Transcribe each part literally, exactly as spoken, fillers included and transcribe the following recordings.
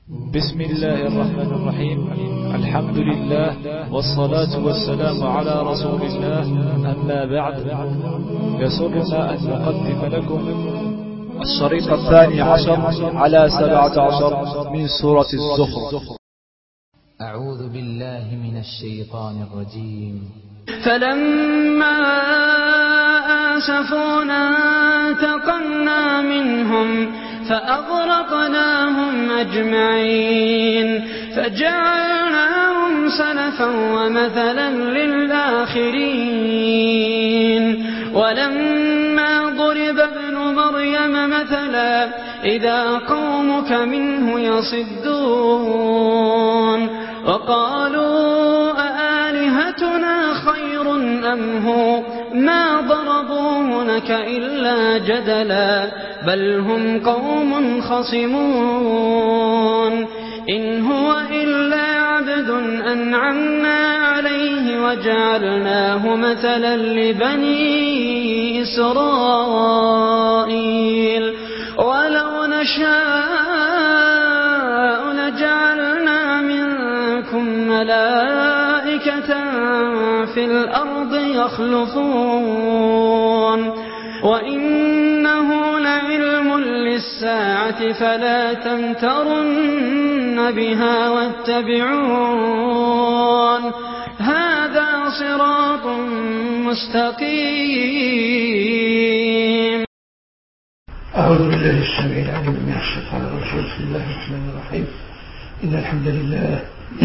بسم الله الرحمن الرحيم. الحمد لله والصلاة والسلام على رسول الله، أما بعد، يسرنا أن نقدم لكم الشريط الثاني عشر على سبعة عشر من سورة الزخرف. أعوذ بالله من الشيطان الرجيم. فلما آسفونا انتقمنا منهم فأغرقناهم أجمعين فجعلناهم سلفا ومثلا للآخرين. ولما ضرب ابن مريم مثلا إذا قومك منه يصدون وقالوا أآلهتنا خير أم هو ما ضربوه لك إلا جدلا بل هم قوم خصمون. إن هو إلا عبد أنعمنا عليه وجعلناه مثلا لبني إسرائيل ولو نشاء لجعلنا منكم ملائكة في الأرض يخلفون وإنه لعلم للساعة فلا تمترن بها واتبعون هذا صراط مستقيم. أعوذ بالله السميع العليم من الشيطان الرجيم. بسم الله الرحمن الرحيم. إن الحمد لله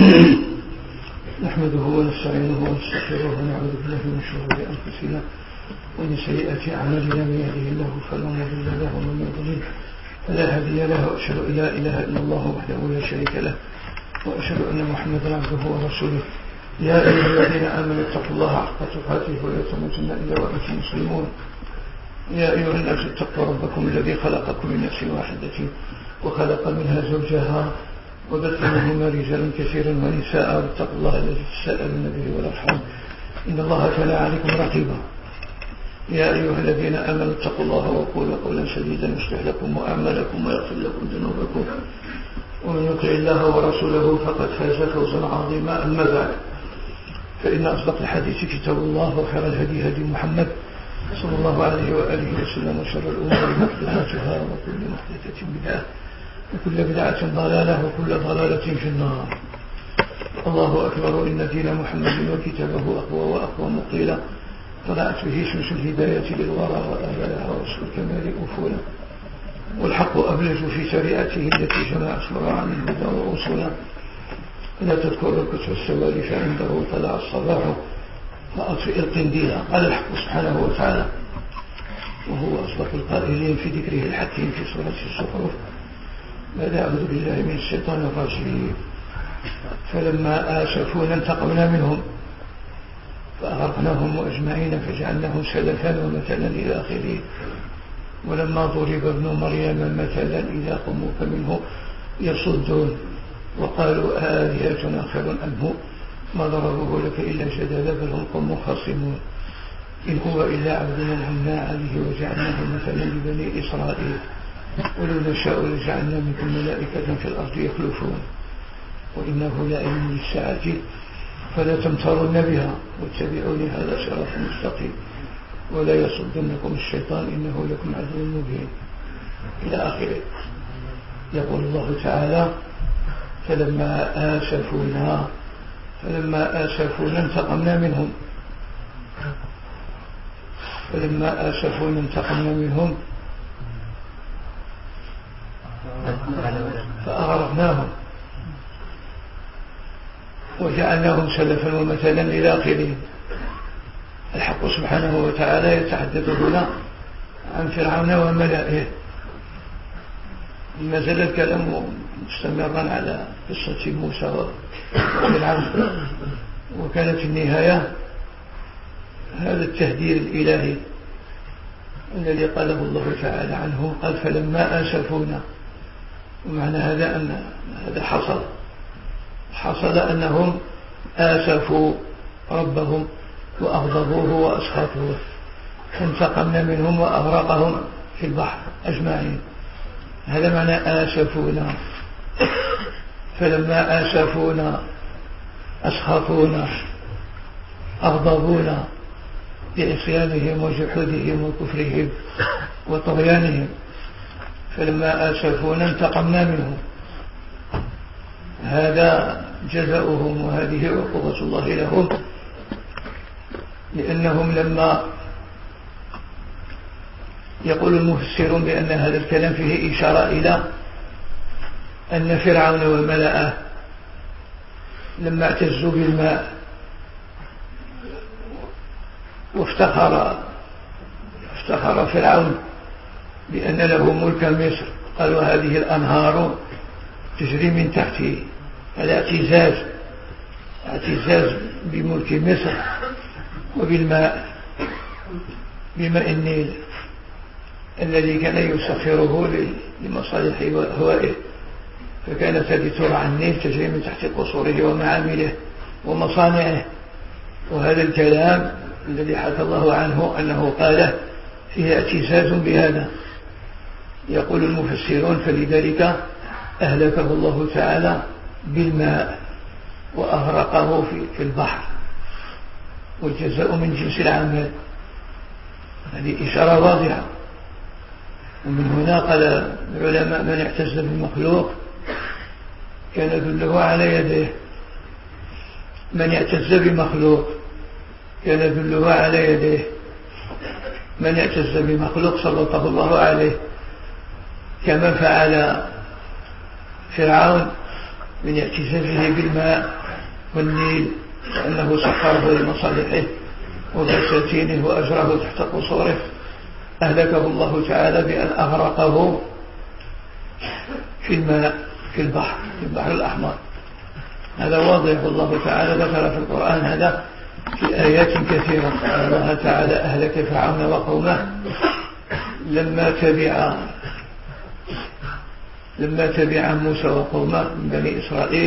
نحمده ونستعينه ونستغفره ونعوذ بالله من شرور أنفسنا ومن سيئات أعمالنا. من يهده الله فلا مضل له ومن يضلل فلا هادي له. وأشهد أن لا إله إلا الله وحده لا شريك له وأشهد أن محمدا عبده ورسوله. يا أيها الذين آمنوا اتقوا الله حق تقاته ولا تموتن إلا وأنتم مسلمون. يا أيها الناس اتقوا ربكم الذي خلقكم من نفس واحدة وخلق منها زوجها وبث منهما رجالا كثيرا ونساء واتقوا الله الذي تساءلون به والأرحام إن الله كان عليكم رقيبا. يا أيها الذين آمنوا اتقوا الله وقولوا قولا سديدا يصلح لكم أعمالكم ويغفر لكم ذنوبكم ومن يطع الله ورسوله فقد فاز فوزا عظيما. أما بعد، فإن أصدق الحديث كتاب الله وخير الهدي هدي محمد صلى الله عليه وآله وسلم وشر الأمور محدثاتها وكل محدثة بدعة وكل بدعة ضلالة وكل ضلالة في النار. الله أكبر. إن دين محمد وكتابه أقوى وأقوى مقيلا طلعت به شمس الهداية للورى وآلاها ورسل الكمال أفولا والحق أبلج في شريعته التي جمعت شرعا الهدى وأصولا. لا تذكر الكتب السوالف عنده طلع الصباح فأطفئ القنديل. قال الحق سبحانه وتعالى وهو أصدق القائلين في ذكره الحكيم في سورة الزخرف بعد أعوذ بالله من الشيطان الرجيم. فلما آسفونا انتقمنا منهم فأغرقناهم أجمعين فجعلناهم سلفا ومثلا إلى آخره. ولما ضرب ابن مريم مثلا إذا قومك منه يصدون وقالوا آلهتنا خير أم هو ما ضربوه لك إلا جدلا بل هم قوم خصمون. إن هو إلا عبد أنعمنا عليه وجعلناه مثلا لبني إسرائيل ولو نشاء لجعلنا منكم ملائكة في الأرض يخلفون وإنه لعلم للساعة فلا تمترن بها واتبعوني هذا صراط مستقيم ولا يصدنكم الشيطان إنه لكم عدو مبين إلى آخره. يقول الله تعالى فلما آسفونا فلما آسفونا انتقمنا منهم فلما آسفونا انتقمنا منهم فأغرقناهم وجعلناهم سلفا ومثلا إلى آخره. الحق سبحانه وتعالى يتحدث هنا عن فرعون وملائه. ما زال الكلام مستمرا على قصة موسى وفرعون وكانت النهاية هذا التهديد الإلهي الذي قاله الله تعالى عنه. قال فلما آسفونا. ومعنى هذا أن هذا حصل حصل أنهم آسفوا ربهم وأغضبوه وأسخطوه فانتقمنا منهم وأغرقهم في البحر أجمعين. هذا معنى آسفونا. فلما آسفونا أسخطونا أغضبونا بعصيانهم وجحودهم وكفرهم وطغيانهم، فلما آسفونا انتقمنا منهم. هذا جزاؤهم وهذه عقوبة الله لهم، لأنهم لما يقول المفسرون بأن هذا الكلام فيه إشارة إلى أن فرعون وملأه لما اعتزوا بالماء وافتخر افتخر فرعون بأن له ملك مصر، قالوا هذه الأنهار تجري من تحته. هذا اعتزاز اعتزاز بملك مصر وبالماء، بماء النيل الذي كان يسخره لمصالح هوائه، فكانت هذه ترعى النيل تجري من تحت قصوره ومعامله ومصانعه. وهذا الكلام الذي حكى الله عنه أنه قاله فيه اعتزاز بهذا. يقول المفسرون فلذلك أهلكه الله تعالى بالماء وأغرقه في البحر، والجزاء من جنس العمل. هذه إشارة واضحة. ومن هنا قال العلماء من اعتز بالمخلوق كان ذله على يديه. من اعتز بمخلوق كان ذله على يديه. من اعتز بمخلوق سلطه الله عليه، كما فعل فرعون من اعتزازه بالماء والنيل، وأنه سخره لمصالحه وبساتينه وأجره تحت قصوره. أهلكه الله تعالى بأن أغرقه في الماء في البحر في البحر الأحمر. هذا واضح، والله تعالى ذكر في القرآن هذا في آيات كثيرة. الله تعالى أهلك فرعون وقومه لما تبع لما تبع موسى وقومه من بني إسرائيل.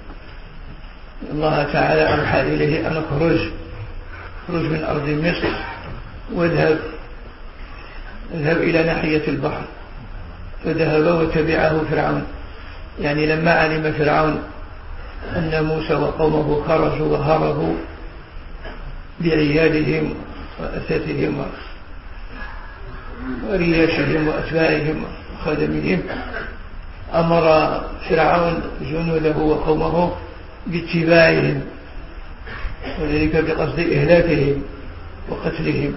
الله تعالى أوحى إليه أن اخرج اخرج من أرض مصر واذهب اذهب إلى ناحية البحر. فذهب وتبعه فرعون. يعني لما علم فرعون أن موسى وقومه خرجوا وهربوا بعيالهم وأثاثهم ورياشهم وأتباعهم وخدمهم، أمر فرعون جنوده وقومه باتباعهم، وذلك بقصد إهلاكهم وقتلهم.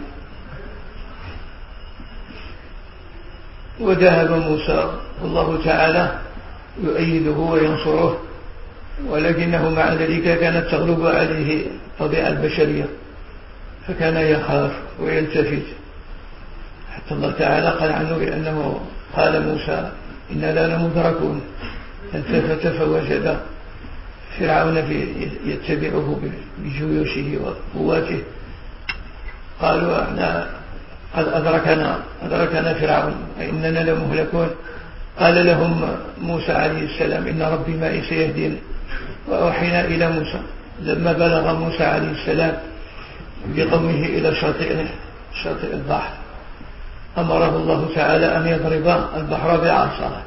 وذهب موسى والله تعالى يؤيده وينصره، ولكنه مع ذلك كانت تغلب عليه الطبيعة البشرية، فكان يخاف ويلتفت، حتى الله تعالى قال عنه بأنه قال موسى إنا لا لمدركون. التفت فوجد فرعون يتبعه بجيوشه وقواته. قالوا احنا قد أدركنا أدركنا فرعون وإننا لمهلكون. قال لهم موسى عليه السلام إن ربي معي سيهدين. وأوحينا إلى موسى لما بلغ موسى عليه السلام بقومه إلى شاطئ شاطئ البحر، أمره الله تعالى أن يضرب البحر بعصاه،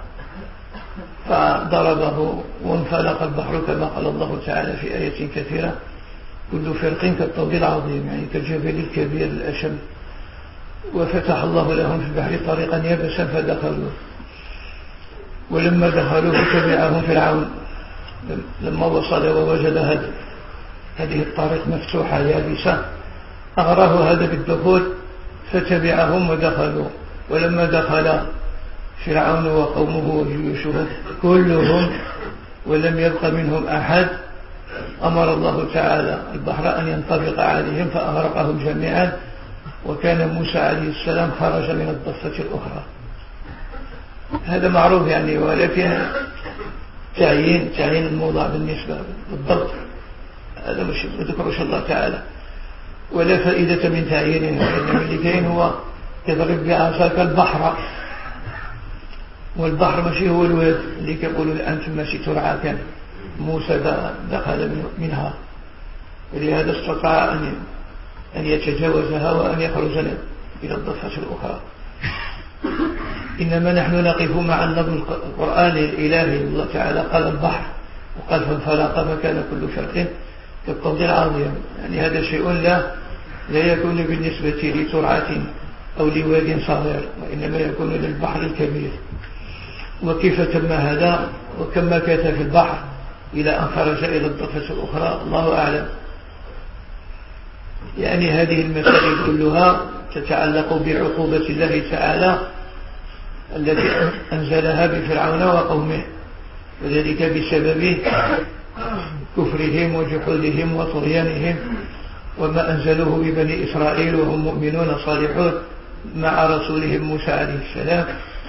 فضربه وانفلق البحر كما قال الله تعالى في آية كثيرة كل فرق كالطود العظيم، يعني كالجبل الكبير الأشم. وفتح الله لهم في البحر طريقا يبسا فدخلوا. ولما دخلوا فتبعهم فرعون لما وصل ووجد هذه الطريق مفتوحة يابسة، أغراه هذا بالدخول فتبعهم ودخلوا. ولما دخل فرعون وقومه وجيوشه كلهم ولم يبق منهم أحد، أمر الله تعالى البحر أن ينطبق عليهم فأغرقهم جميعا. وكان موسى عليه السلام خرج من الضفة الأخرى. هذا معروف يعني، ولكن تعيين تعيين الموضع بالنسبة بالضبط هذا مش ذكرش الله تعالى، ولا فائدة من تعيينه. وإنما اللي كاين هو تضرب بعصاك البحر، والبحر ماشي هو الواد اللي كيقولوا الآن ماشي ترعى. كان موسى دخل منها، ولهذا استطاع أن أن يتجاوزها وأن يخرج إلى الضفة الأخرى. إنما نحن نقف مع النظم القرآني الإلهي. الله تعالى قال البحر وقال فانفلق فكان كل فرق كالطود العظيم. يعني هذا شيء لا لا يكون بالنسبة لترعة أو لواد صغير، وإنما يكون للبحر الكبير. وكيف تم هذا وكم مكث في البحر إلى أن خرج إلى الضفة الأخرى الله أعلم. يعني هذه المسائل كلها تتعلق بعقوبة الله تعالى التي أنزلها بفرعون وقومه، وذلك بسبب كفرهم وجحودهم وطغيانهم وما أنزلوه ببني إسرائيل وهم مؤمنون صالحون مع رسولهم موسى عليه السلام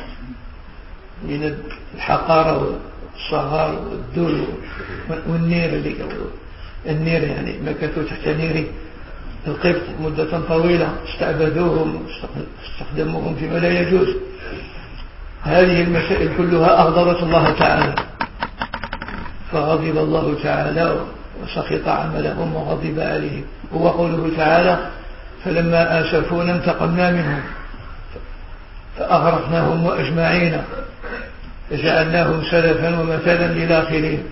من الحقارة والصغار والذل والنير. النير يعني مكثوا تحت نير القبط مدة طويلة، استعبدوهم واستخدموهم فيما لا يجوز. هذه المسائل كلها أغضبت الله تعالى، فغضب الله تعالى وسخط عملهم وغضب عليهم. هو قوله تعالى فلما آسفونا انتقمنا منهم فأغرقناهم وأجمعين فجعلناهم سلفا ومثلا للآخرين.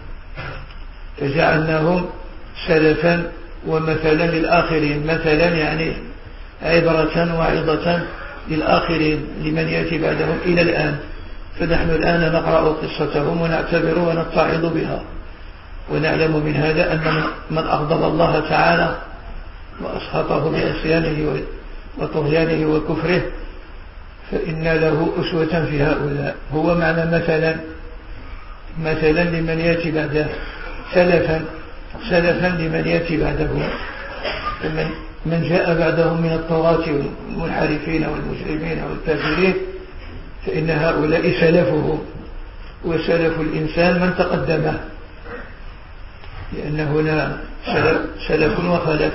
فجعلناهم سلفا ومثلا للآخرين، مثلا يعني عبرة وعظة للآخرين لمن يأتي بعدهم إلى الآن. فنحن الآن نقرأ قصتهم ونعتبر ونتعظ بها، ونعلم من هذا أن من أغضب الله تعالى وأسخطه بعصيانه وطغيانه وكفره فإن له أسوة في هؤلاء. هو معنى مثلا مثلا لمن يأتي بعده، سلفا سلفا لمن يأتي بعده، من, من جاء بعدهم من الطغاة والمنحرفين والمجرمين والكافرين فإن هؤلاء سلفهم، وسلف الإنسان من تقدمه، لأن هنا سلف, سلف وخلف.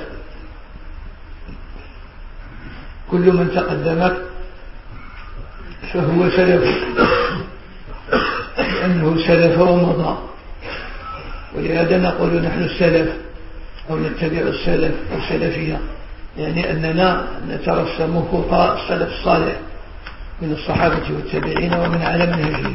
كل من تقدمك فهو سلف، لأنه سلف ومضى. ولهذا نقول نحن السلف أو نتبع السلف أو سلفية، يعني أننا نترسم خطى السلف الصالح من الصحابة والتابعين ومن على منهجهم.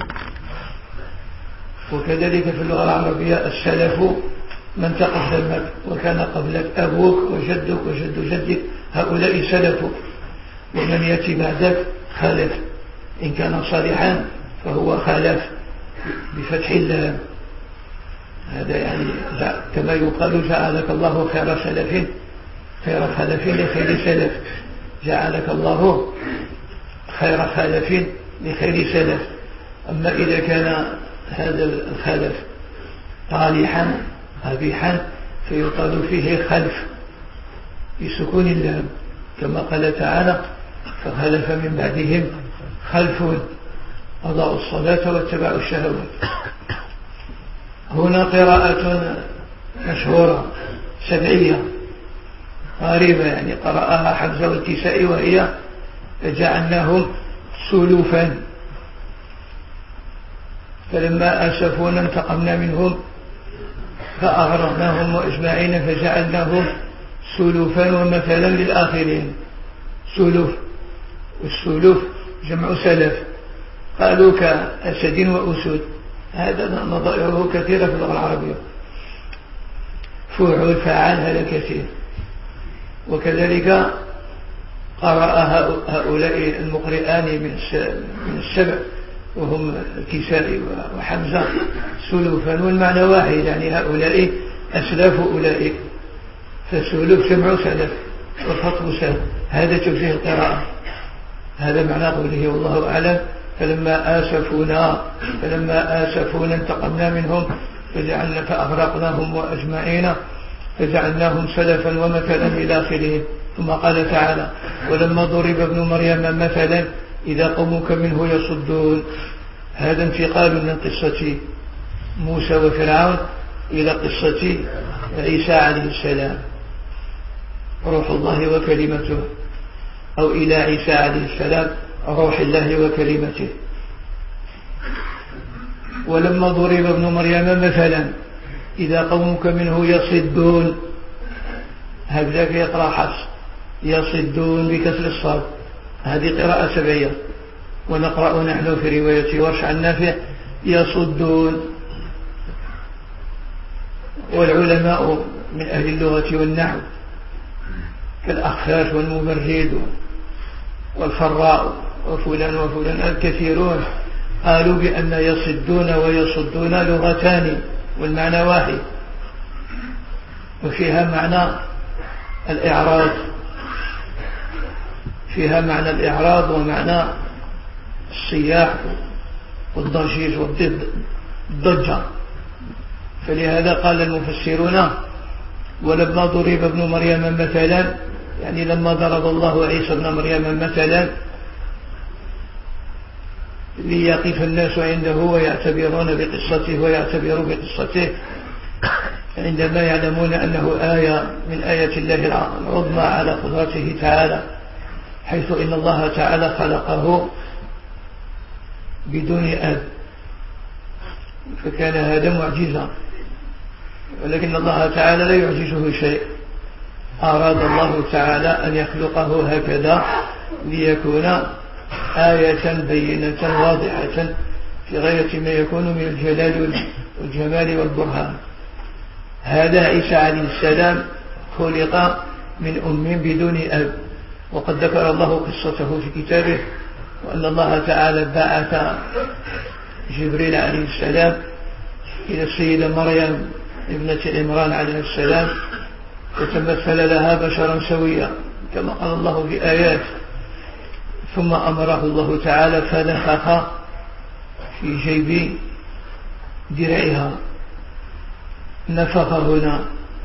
وكذلك في اللغة العربية السلف من تقدمك وكان قبلك، أبوك وجدك وجد جدك، هؤلاء سلفك. ومن يأتي بعدك خلف، إن كان صالحا فهو خلف بفتح اللام. هذا يعني كما يقال جعلك الله خير سلف خير خلف لخير سلف، جعلك الله خير خلف لخير سلف. أما إذا كان هذا الخلف طالحا قبيحا فيقال فيه خلف بسكون اللام، كما قال تعالى فخلف من بعدهم خلف أضاعوا الصلاة واتبعوا الشهوات. هنا قراءة مشهورة سبعية غريبة، يعني قرأها حمزة والكسائي، وهي فجعلناهم سلوفا فلما آسفونا انتقمنا منهم فأغرقناهم وأجمعين فجعلناهم سلوفا ومثلا للآخرين. سلوف، والسلوف جمع سلف، قالوا كأسد وأسود، هذا نظائره كثيرة في اللغة العربية، فعل فعل هذا كثير. وكذلك قرأ هؤلاء المقرئان من السبع وهم الكسائي وحمزة سلوفا، والمعنى واحد، يعني هؤلاء أسلاف أولئك، فسلوف جمع سلف والخطب سلف. هذا توجيه القراءة، هذا معنى قوله والله أعلم. فلما آسفونا فلما آسفونا انتقمنا منهم فجعلنا فأغرقناهم وأجمعين فجعلناهم سلفا ومثلا للآخرين. ثم قال تعالى ولما ضرب ابن مريم مثلا إذا قومك منه يصدون. هذا انتقال من قصة موسى وفرعون إلى قصة عيسى عليه السلام روح الله وكلمته، أو إلى عيسى عليه السلام روح الله وكلمته. ولما ضرب ابن مريم مثلا إذا قومك منه يصدون، هكذا يقرأ حفص يصدون بكسر الصاد، هذه قراءة سبعية. ونقرأ نحن في رواية ورش عن نافع يصدون. والعلماء من أهل اللغة والنحو كالأخفاش والمبرد والفراء وفلان وفلان الكثيرون قالوا بأن يصدون ويصدون لغتان والمعنى واحد، وفيها معنى الإعراض فيها معنى الإعراض ومعنى الصياح والضجيج والضجة. فلهذا قال المفسرون ولما ضرب ابن مريم مثلا، يعني لما ضرب الله عيسى ابن مريم مثلا ليقف الناس عنده ويعتبرون بقصته ويعتبروا بقصته عندما يعلمون أنه آية من آيات الله العظمى على قدرته تعالى، حيث إن الله تعالى خلقه بدون أب، فكان هذا معجزة، ولكن الله تعالى لا يعجزه شيء. أراد الله تعالى أن يخلقه هكذا ليكون آية بينة واضحة في غاية ما يكون من الجلال والجمال والبرهان. هذا عيسى عليه السلام خلق من أم بدون أب، وقد ذكر الله قصته في كتابه، وأن الله تعالى بعث جبريل عليه السلام إلى السيدة مريم ابنة عمران عليه السلام وتمثل لها بشرا سويا كما قال الله في آيات، ثم أمره الله تعالى فنفخ في جيب درعها، نفخ هنا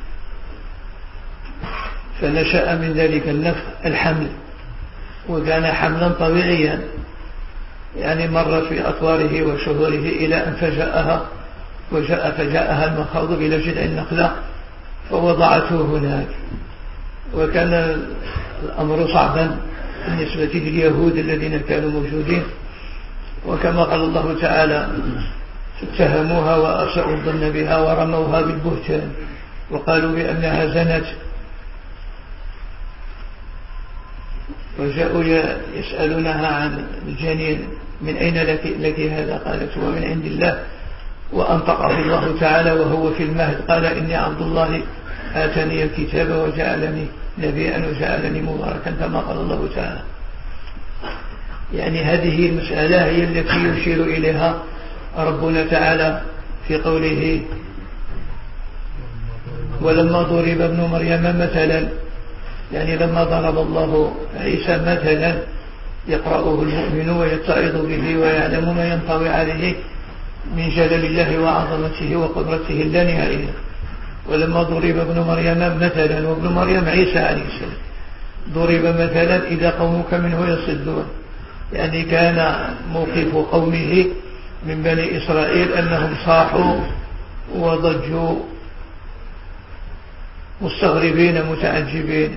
فنشأ من ذلك النفخ الحمل، وكان حملا طبيعيا، يعني مر في أطواره وشهوره إلى أن فجأها وجاء فجاءها المخاض إلى جذع النخلة فوضعته هناك. وكان الأمر صعبا بالنسبة لليهود الذين كانوا موجودين، وكما قال الله تعالى اتهموها وأسأوا الظن بها ورموها بالبهتان وقالوا بأنها زنت، وجاءوا يسألونها عن الجنين من أين لك, لك هذا؟ قالت هو من عند الله، وأنطقه الله تعالى وهو في المهد قال إني عبد الله آتاني الكتاب وجعلني نبيا وجعلني مباركا كما قال الله تعالى. يعني هذه المسألة هي التي يشير إليها ربنا تعالى في قوله ولما ضرب ابن مريم مثلا، يعني لما ضرب الله عيسى مثلا يقرأه المؤمن ويتعظ به ويعلم ما ينطوي عليه من جلال الله وعظمته وقدرته اللانهائية. ولما ضرب ابن مريم مثلا، وابن مريم عيسى عليه السلام، ضرب مثلا إذا قومك منه يصدون، يعني كان موقف قومه من بني إسرائيل أنهم صاحوا وضجوا مستغربين متعجبين.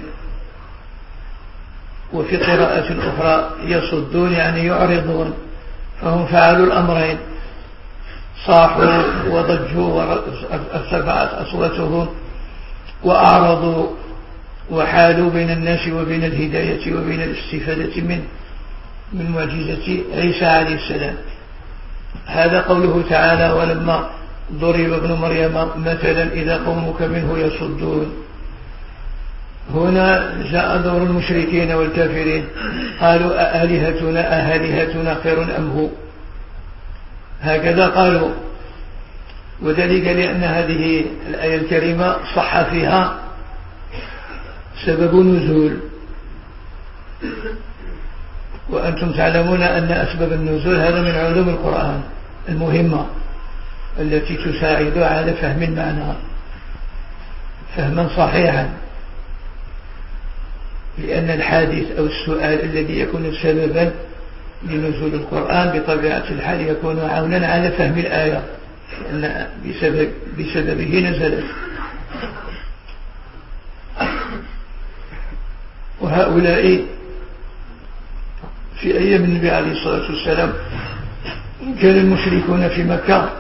وفي قراءة أخرى يصدون يعني يعرضون، فهم فعلوا الأمرين، صاحوا وضجوا وارتفعت أصواتهم وأعرضوا وحالوا بين الناس وبين الهداية وبين الاستفادة من من معجزة عيسى عليه السلام. هذا قوله تعالى ولما ضرب ابن مريم مثلا إذا قومك منه يصدون. هنا جاء دور المشركين والكافرين، قالوا أآلهتنا أهالهتنا خير أم هو، هكذا قالوا. وذلك لأن هذه الآية الكريمة صح فيها سبب نزول، وأنتم تعلمون أن أسباب النزول هذا من علوم القرآن المهمة التي تساعد على فهم المعنى فهما صحيحا، لأن الحادث أو السؤال الذي يكون سببا لنزول القرآن بطبيعة الحال يكون عونا على فهم الآية، لأن بسبب بسببه نزلت. وهؤلاء في أيام النبي عليه الصلاة والسلام كان المشركون في مكة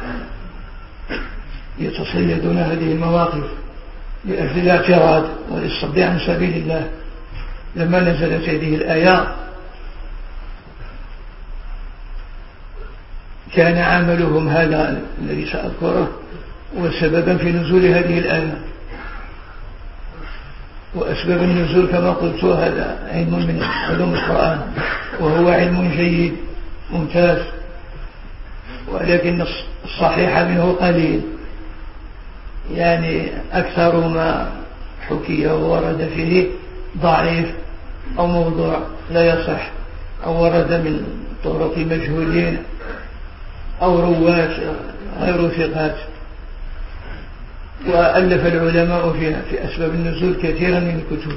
يتصيدون هذه المواقف لأجل الاعتراض والصد عن سبيل الله. لما نزلت هذه الآية كان عملهم هذا الذي سأذكره وسببا في نزول هذه الآية. وأسباب النزول كما قلت هذا علم من علوم القرآن، وهو علم جيد ممتاز، ولكن الصحيح منه قليل، يعني أكثر ما حكي وورد فيه ضعيف أو موضوع لا يصح، أو ورد من طرق مجهولين أو رواة غير ثقات. وألف العلماء فيها في أسباب النزول كثيرا من الكتب،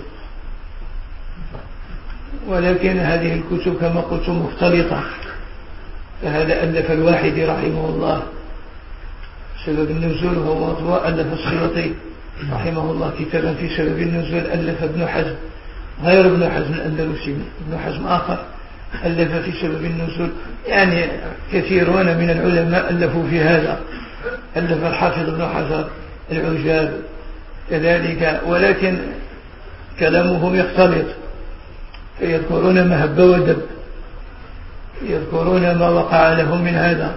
ولكن هذه الكتب كما قلت مختلطة. فهذا ألف الواحدي رحمه الله سبب النزول وهو مطبوع، ألف السيوطي رحمه الله كتابا في سبب النزول، ألف ابن حزم غير ابن حزم الأندلسي، ابن حزم آخر ألف في سبب النزول. يعني كثيرون من العلماء ألفوا في هذا، ألف الحافظ ابن حجر العجاب كذلك، ولكن كلامهم يختلط، فيذكرون ما هب ودب، يذكرون ما وقع لهم من هذا،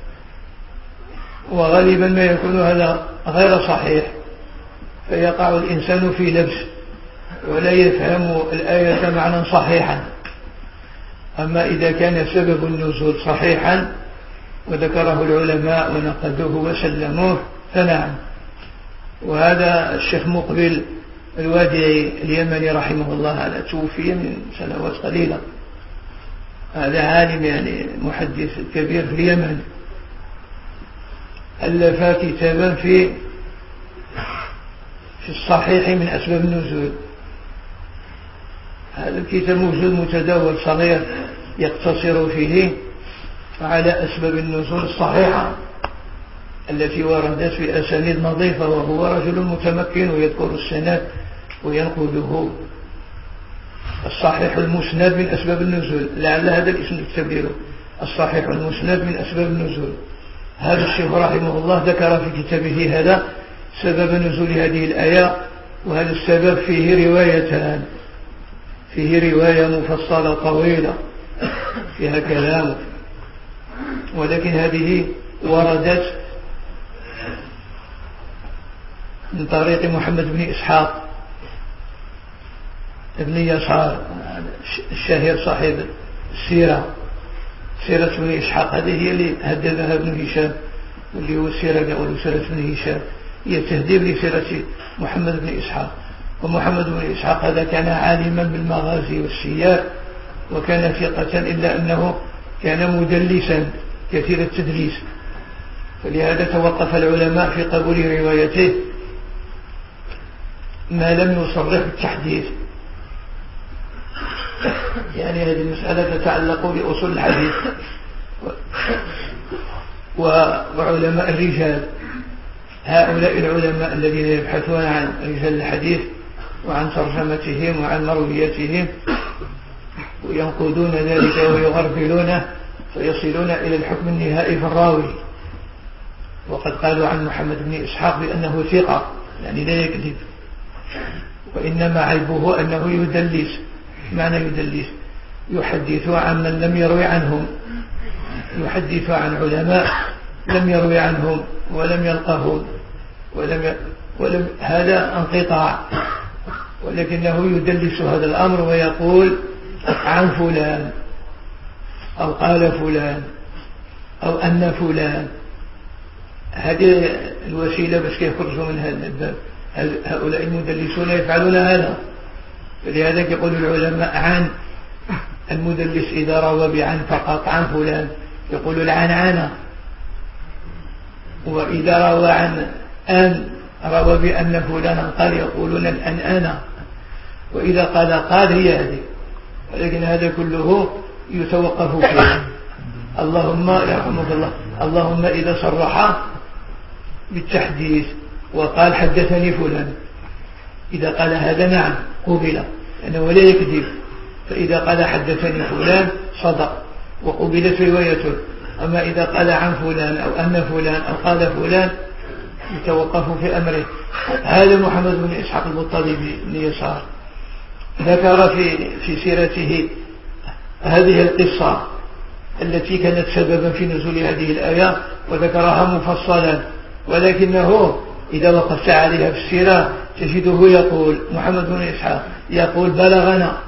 وغالبا ما يكون هذا غير صحيح، فيقع الإنسان في لبس ولا يفهم الآية معنى صحيحا. أما إذا كان سبب النزول صحيحا وذكره العلماء ونقدوه وسلموه فنعم. وهذا الشيخ مقبل الوادعي اليمني رحمه الله هذا توفي من سنوات قليلة، هذا عالم يعني محدث كبير في اليمن، ألف كتابا في في الصحيح من أسباب النزول. هذا الكتاب موجود متداول صغير يقتصر فيه على أسباب النزول الصحيحة التي وردت بأسانيد نظيفة، وهو رجل متمكن ويذكر السند وينقده. الصحيح المسند من أسباب النزول، لعل هذا الاسم تكتبه، الصحيح المسند من أسباب النزول. هذا الشيخ رحمه الله ذكر في كتابه هذا سبب نزول هذه الآية، وهذا السبب فيه روايتان، فيه رواية مفصلة طويلة فيها كلام، ولكن هذه وردت من طريق محمد بن إسحاق ابن يسار الشهير صاحب السيرة، سيرة بن إسحاق، هذه هي اللي هددها ابن هشام، واللي هو السيرة يقول سيرة بن هشام هي تهديب لسيرة محمد بن إسحاق. ومحمد بن إسحاق هذا كان عالما بالمغازي والسيار، وكان ثقة، إلا أنه كان مدلسا كثير التدليس، فلهذا توقف العلماء في قبول روايته ما لم يصرح بالتحديث. يعني هذه المسألة تتعلق بأصول الحديث وعلماء الرجال. هؤلاء العلماء الذين يبحثون عن رجال الحديث وعن ترجمتهم وعن مروياتهم وينقدون ذلك ويغربلونه فيصلون إلى الحكم النهائي في الراوي. وقد قالوا عن محمد بن إسحاق بأنه ثقة، يعني لا يكذب، وإنما عيبه أنه يدلس. معنى يدلس؟ يحدث عن من لم يروي عنهم، يحدث عن علماء لم يروي عنهم ولم يلقهم ولم ي... ولم هذا انقطاع، ولكنه يدلس هذا الأمر ويقول عن فلان أو قال فلان أو أن فلان. هذه الوسيلة بس يخرجوا من هذا الباب. هؤلاء المدلسون يفعلون هذا، فلهذا يقول العلماء عن المدلس إذا روى بعن فقط عن فلان يقول العنعنة، وإذا روى عن أن روى بأن فلانا قال يقولون الأنأنة، وإذا قال قال هي هذه. ولكن هذا كله يتوقف فيه. اللهم يرحمك الله، اللهم إذا صرح بالتحديث وقال حدثني فلان، إذا قال هذا نعم قبل لأنه لا يكذب، فإذا قال حدثني فلان صدق وقبلت روايته. أما إذا قال عن فلان أو أن فلان أو قال فلان يتوقف في أمره. هذا محمد بن إسحاق المطلبي بن يسار ذكر في في سيرته هذه القصة التي كانت سببا في نزول هذه الآية، وذكرها مفصلا ولكنه إذا وقفت عليها في السيرة تجده يقول محمد بن إسحاق يقول بلغنا.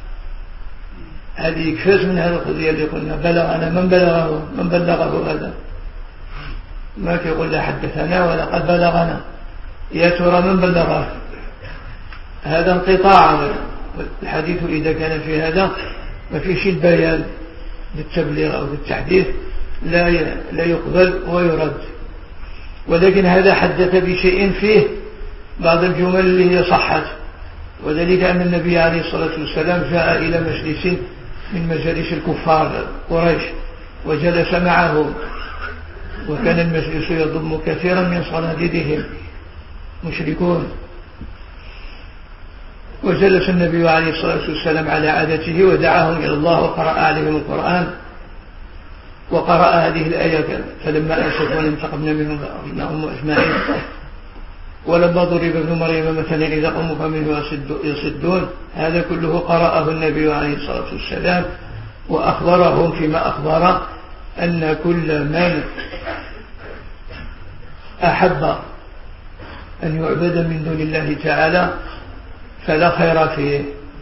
هذه كفاس من هذه القضية اللي قلنا بلغنا. من بلغه من بلغه هذا؟ ما يقول لا حدثنا ولا قد بلغنا. يا ترى من بلغه؟ هذا انقطاع. الحديث إذا كان في هذا ما فيش البيان للتبليغ أو للتحديث لا لا يقبل ويرد. ولكن هذا حدث بشيء فيه بعض الجمل اللي هي صحت، وذلك أن النبي عليه الصلاة والسلام جاء إلى مجلس من مجالس الكفار قريش وجلس معهم، وكان المجلس يضم كثيرا من صناديدهم مشركون. وجلس النبي عليه الصلاة والسلام على عادته ودعاهم إلى الله وقرأ عليهم القرآن، وقرأ هذه الآية فلما أسفوا انتقمنا منهم فأخذناهم أجمعين. ولما ضرب ابن مريم مثلا إذا قاموا فمنه يصدون. هذا كله قرأه النبي عليه الصلاة والسلام وأخبرهم فيما أخبر أن كل من أحب أن يعبد من دون الله تعالى فلا خير فيه.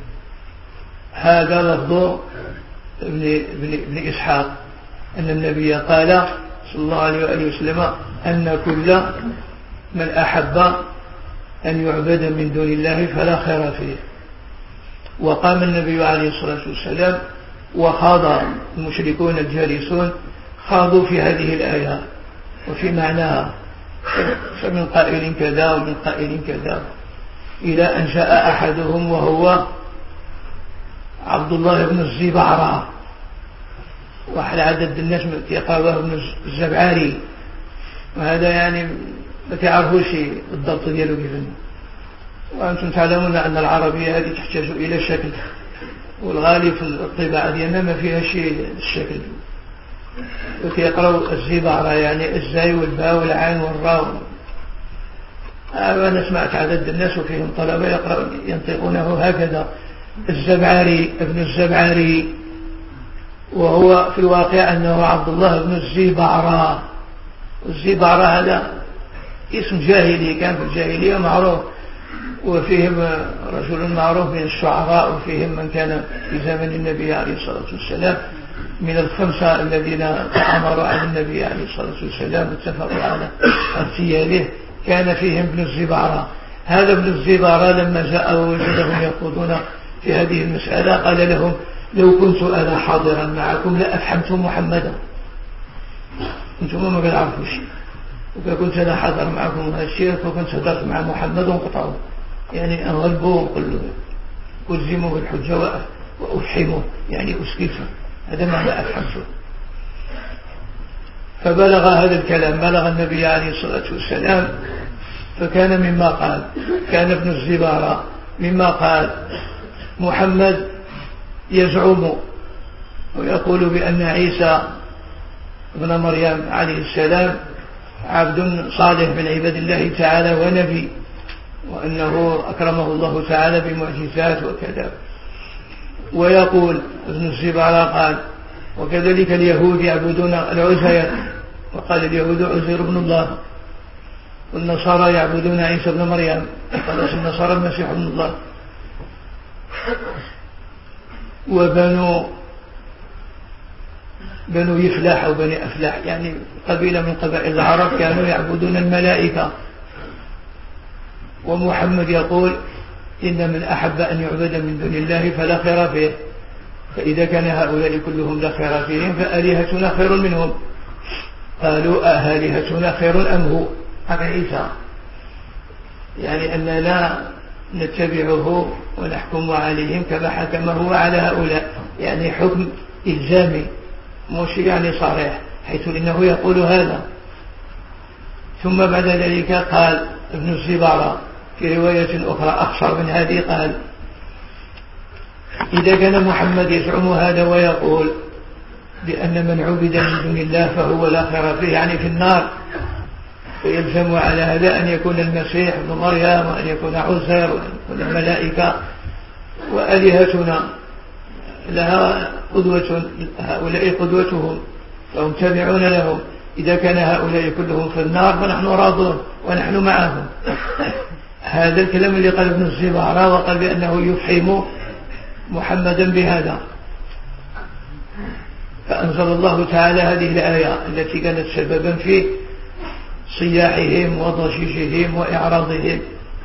هذا لفظ ابن, ابن, ابن إسحاق أن النبي قال صلى الله عليه وآله وسلم أن كل من أحب أن يعبد من دون الله فلا خير فيه. وقام النبي عليه الصلاة والسلام وخاض المشركون الجالسون خاضوا في هذه الآية وفي معناها، فمن قائل كذا ومن قائل كذا، إلى أن جاء أحدهم وهو عبد الله بن الزبعرة، واحد عدد الناس يقابه بن الزبعاري، وهذا يعني ما تعرفوش بالضبط ديالو كيف. وأنتم تعلمون أن العربية هذه تحتاج إلى الشكل، والغالب في الطباعة ديالنا ما فيها شيء الشكل. وكيقرأوا الزبعرة يعني الزاي والباء والعين والراء. أنا سمعت عدد الناس وفيهم طلبة يقرأ ينطقونه هكذا الزبعاري ابن الزبعاري، وهو في الواقع أنه عبد الله بن الزبعرة. الزبعرة هذا اسم جاهلي كان في الجاهلية معروف، وفيهم رجل معروف من الشعراء، وفيهم من كان في زمن النبي عليه الصلاة والسلام من الخمسة الذين أمروا على النبي عليه الصلاة والسلام واتفقوا على اغتياله، كان فيهم ابن الزبعرة. هذا ابن الزبعرة لما جاء ووجدهم يخوضون في هذه المسألة قال لهم لو كنت أنا حاضرا معكم لأفحمت محمدا. أنتم ما تعرفوا شيء، وكنت أنا حاضر معكم هذا الشيء وكنت هدرت مع محمد وانقطعوا، يعني أغلبوا وألزموا بالحجة وأفحموا يعني أسكفوا، هذا معنى أفحمته. فبلغ هذا الكلام بلغ النبي عليه الصلاة والسلام، فكان مما قال كان ابن الزبارة مما قال محمد يزعم ويقول بأن عيسى ابن مريم عليه السلام عبد صالح من عباد الله تعالى ونبي، وأنه أكرمه الله تعالى بمعجزات وكذا. ويقول ابن الزبارة قال وكذلك اليهود يعبدون العزير، وقال اليهود عزير بن الله، والنصارى يعبدون عيسى بن مريم، قال النصارى المسيح ابن الله. وبنو بنو يفلح أو بني أفلح يعني قبيلة من قبائل العرب كانوا يعبدون الملائكة. ومحمد يقول إن من أحب أن يعبد من دون الله فلا خير فيه، فإذا كان هؤلاء كلهم لا خير فيهم فآلهتنا خير منهم. قالوا آلهتنا خير أم هو أم عيسى، يعني أننا نتبعه ونحكم عليهم كما حكم هو على هؤلاء، يعني حكم إلزامي مش يعني صريح، حيث إنه يقول هذا. ثم بعد ذلك قال ابن الزبارة في رواية أخرى أخصر من هذه قال إذا كان محمد يزعم هذا ويقول بأن من عبد من دون الله فهو لا خير فيه يعني في النار، فيلزم على هذا أن يكون المسيح ابن مريم وأن يكون عزير وأن يكون الملائكة وآلهتنا لها قدوة، هؤلاء قدوتهم فهم تابعون لهم، إذا كان هؤلاء كلهم في النار فنحن راضون ونحن معهم. هذا الكلام اللي قال ابن الزبارة، وقال بأنه يفحم محمدا بهذا. فأنزل الله تعالى هذه الآية التي كانت سببا في صياحهم وضجيجهم وإعراضهم.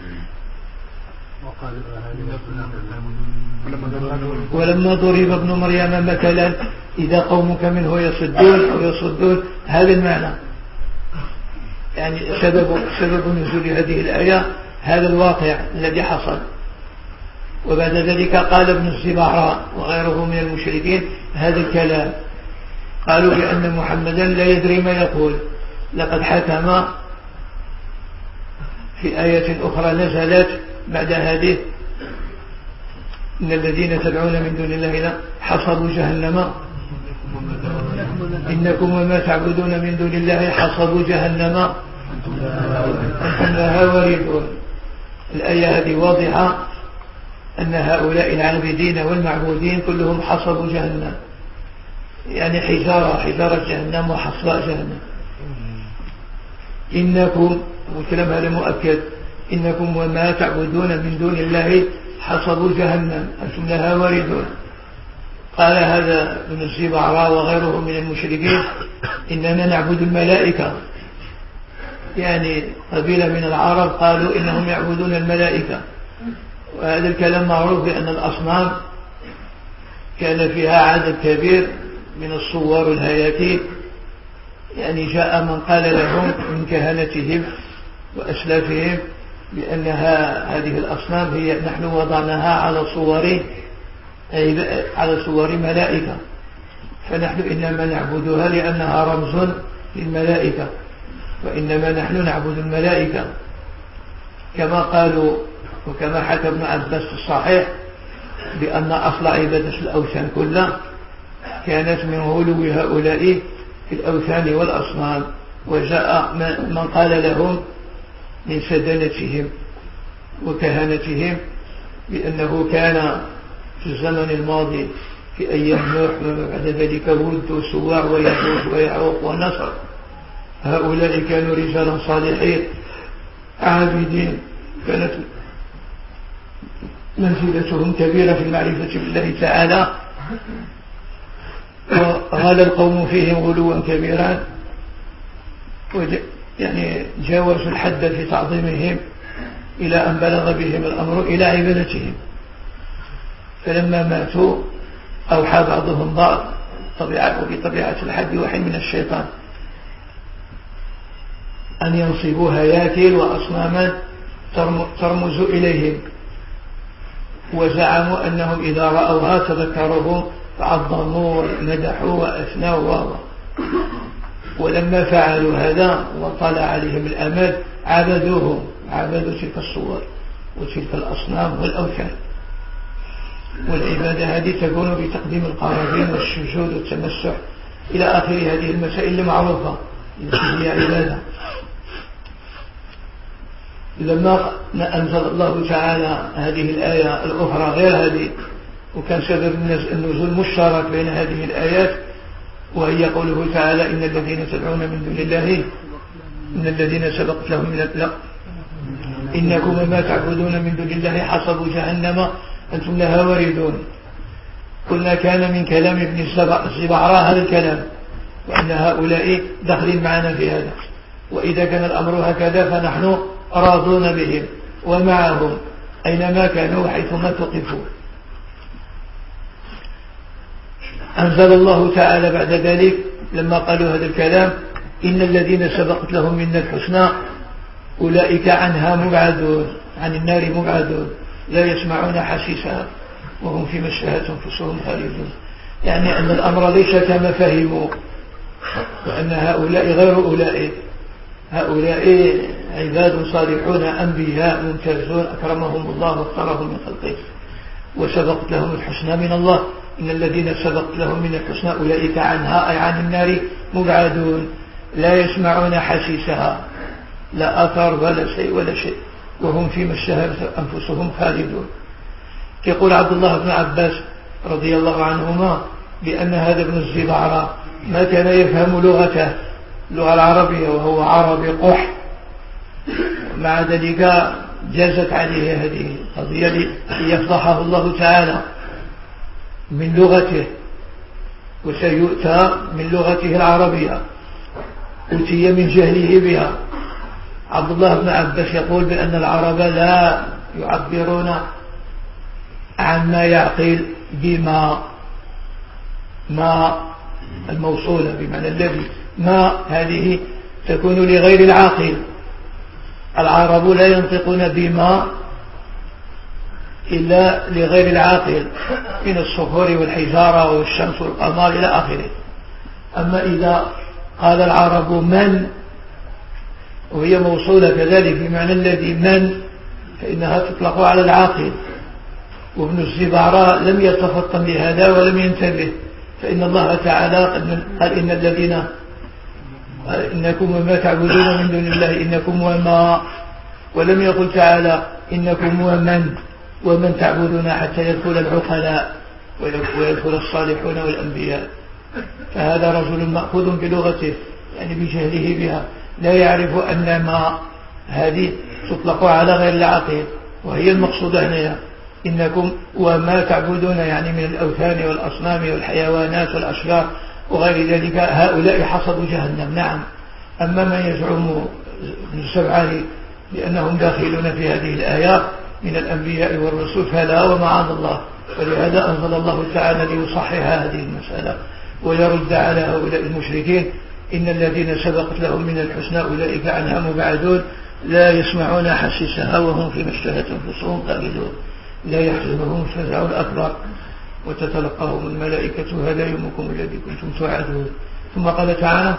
ولما ضرب ابن مريم مثلا إذا قومك منه يصدون أو يصدون، هذا المعنى. يعني سبب, سبب نزول هذه الآية هذا الواقع الذي حصل. وبعد ذلك قال ابن الزبارة وغيره من المشركين هذا الكلام، قالوا بأن محمدا لا يدري ما يقول. لقد حكم في آية أخرى نزلت بعد هذه: إن الذين تدعون من دون الله حصبوا جهنم إنكم وما تعبدون من دون الله حصبوا جهنم أنتم لها واردون. الآية هذه واضحة أن هؤلاء العابدين والمعبودين كلهم حصبوا جهنم، يعني حجارة حجارة جهنم وحصباء جهنم. إنكم، والكلام هذا مؤكد، إنكم وما تعبدون من دون الله حصبوا جهنم أنتم لها واردون. قال هذا ابن الزبارة وغيره من المشركين: إننا نعبد الملائكة. يعني قبيلة من العرب قالوا إنهم يعبدون الملائكة. وهذا الكلام معروف بأن الأصنام كان فيها عدد كبير من الصور والهياكل. يعني جاء من قال لهم من كهنتهم وأسلافهم بأنها هذه الأصنام هي نحن وضعناها على صور على صور ملائكة، فنحن إنما نعبدها لأنها رمز للملائكة، وإنما نحن نعبد الملائكة. كما قالوا وكما حكى ابن عباس في الصحيح بأن أصل عبادة الأوثان كلها كانت من غلو هؤلاء في الأوثان والأصنام. وجاء من قال لهم من سدنتهم وكهنتهم بأنه كان في الزمن الماضي في أيام نوح وبعد ذلك ود وسواع ويعوق ويعوق ونصر، هؤلاء كانوا رجالا صالحين عابدين، كانت منزلتهم كبيرة في المعرفة بالله تعالى، وغلى القوم فيهم غلوا كبيرا، يعني جاوزوا الحد في تعظيمهم إلى أن بلغ بهم الأمر إلى عبادتهم. فلما ماتوا أوحى بعضهم بعض بطبيعة الحد وحي من الشيطان أن ينصبوا هياكل وأصناما ترمز إليهم، وزعموا أنهم إذا رأوها تذكروهم فعظموا ومدحوا وأثنوا. ولما فعلوا هذا وطلع عليهم الأمد عبدوهم، عبدوا تلك الصور وتلك الأصنام والأوثان. والعبادة هذه تكون بتقديم القرابين والسجود والتمسح إلى آخر هذه المسائل المعروفة التي هي عبادة. لما أنزل الله تعالى هذه الآية الأخرى غير هذه، وكان سبب النزول مشترك بين هذه الآيات، وهي قوله تعالى: إن الذين تدعون من دون الله إن الذين سبقت لهم من لا إنكم وما تعبدون من دون الله حصبوا جهنم أنتم لها واردون. قلنا كان من كلام ابن الزبارة هذا الكلام، وأن هؤلاء داخلين معنا في هذا، وإذا كان الأمر هكذا فنحن راضون بهم ومعهم أينما كانوا حيثما تقفوا. أنزل الله تعالى بعد ذلك لما قالوا هذا الكلام: إن الذين سبقت لهم منا الحسنى أولئك عنها مبعدون، عن النار مبعدون، لا يسمعون حسيسها وهم فيما اشتهت أنفسهم خالدون. يعني أن الأمر ليس كما فهموا، وأن هؤلاء غير أولئك، هؤلاء عباد صالحون أنبياء ممتازون أكرمهم الله واختارهم من خلقه، وسبقت لهم الحسنى من الله. إن الذين سبقت لهم من الحسنى أولئك عنها أي عن النار مبعدون، لا يسمعون حسيسها، لا أثر ولا شيء ولا شيء، وهم فيما اشتهت أنفسهم خالدون. يقول عبد الله بن عباس رضي الله عنهما بأن هذا ابن الزبارة ما كان يفهم لغته، اللغة العربية وهو عربي قح، ومع ذلك جازت عليه هذه القضية ليفضحه الله تعالى من لغته، وسيؤتى من لغته العربية أتي من جهله بها. عبد الله بن عباس يقول بأن العرب لا يعبرون عما يعقل بما ما الموصولة بمعنى الذي، ما هذه تكون لغير العاقل. العرب لا ينطقون بما إلا لغير العاقل من الصخور والحجارة والشمس والقمر إلى آخره. أما إذا قال العرب من وهي موصولة كذلك بمعنى الذي من، فإنها تطلق على العاقل. وابن الزبعراء لم يتفطن لهذا ولم ينتبه، فإن الله تعالى قال إن الذين إنكم وما تعبدون من دون الله إنكم وما، ولم يقل تعالى إنكم ومن ومن تعبدون حتى يدخل العقلاء ويدخل الصالحون والأنبياء. فهذا رجل مأخوذ بلغته يعني بجهله بها، لا يعرف أن ما هذه تطلق على غير العاقل، وهي المقصودة هنا إنكم وما تعبدون يعني من الأوثان والأصنام والحيوانات والأشجار وغير ذلك، هؤلاء حصدوا جهنم. نعم. أما من يزعم ابن السبعاني لأنهم داخلون في هذه الآيات من الأنبياء والرسل فلا، ومعاذ الله. ولهذا أنزل الله تعالى ليصحح هذه المسألة ويرد على هؤلاء المشركين إن الذين سبقت لهم من الحسنى أولئك عنها مبعدون لا يسمعون حسيسها وهم فيما اشتهت أنفسهم خالدون لا يحزنهم الفزع الأكبر وتتلقاهم الملائكة هذا يومكم الذي كنتم توعدون. ثم قال تعالى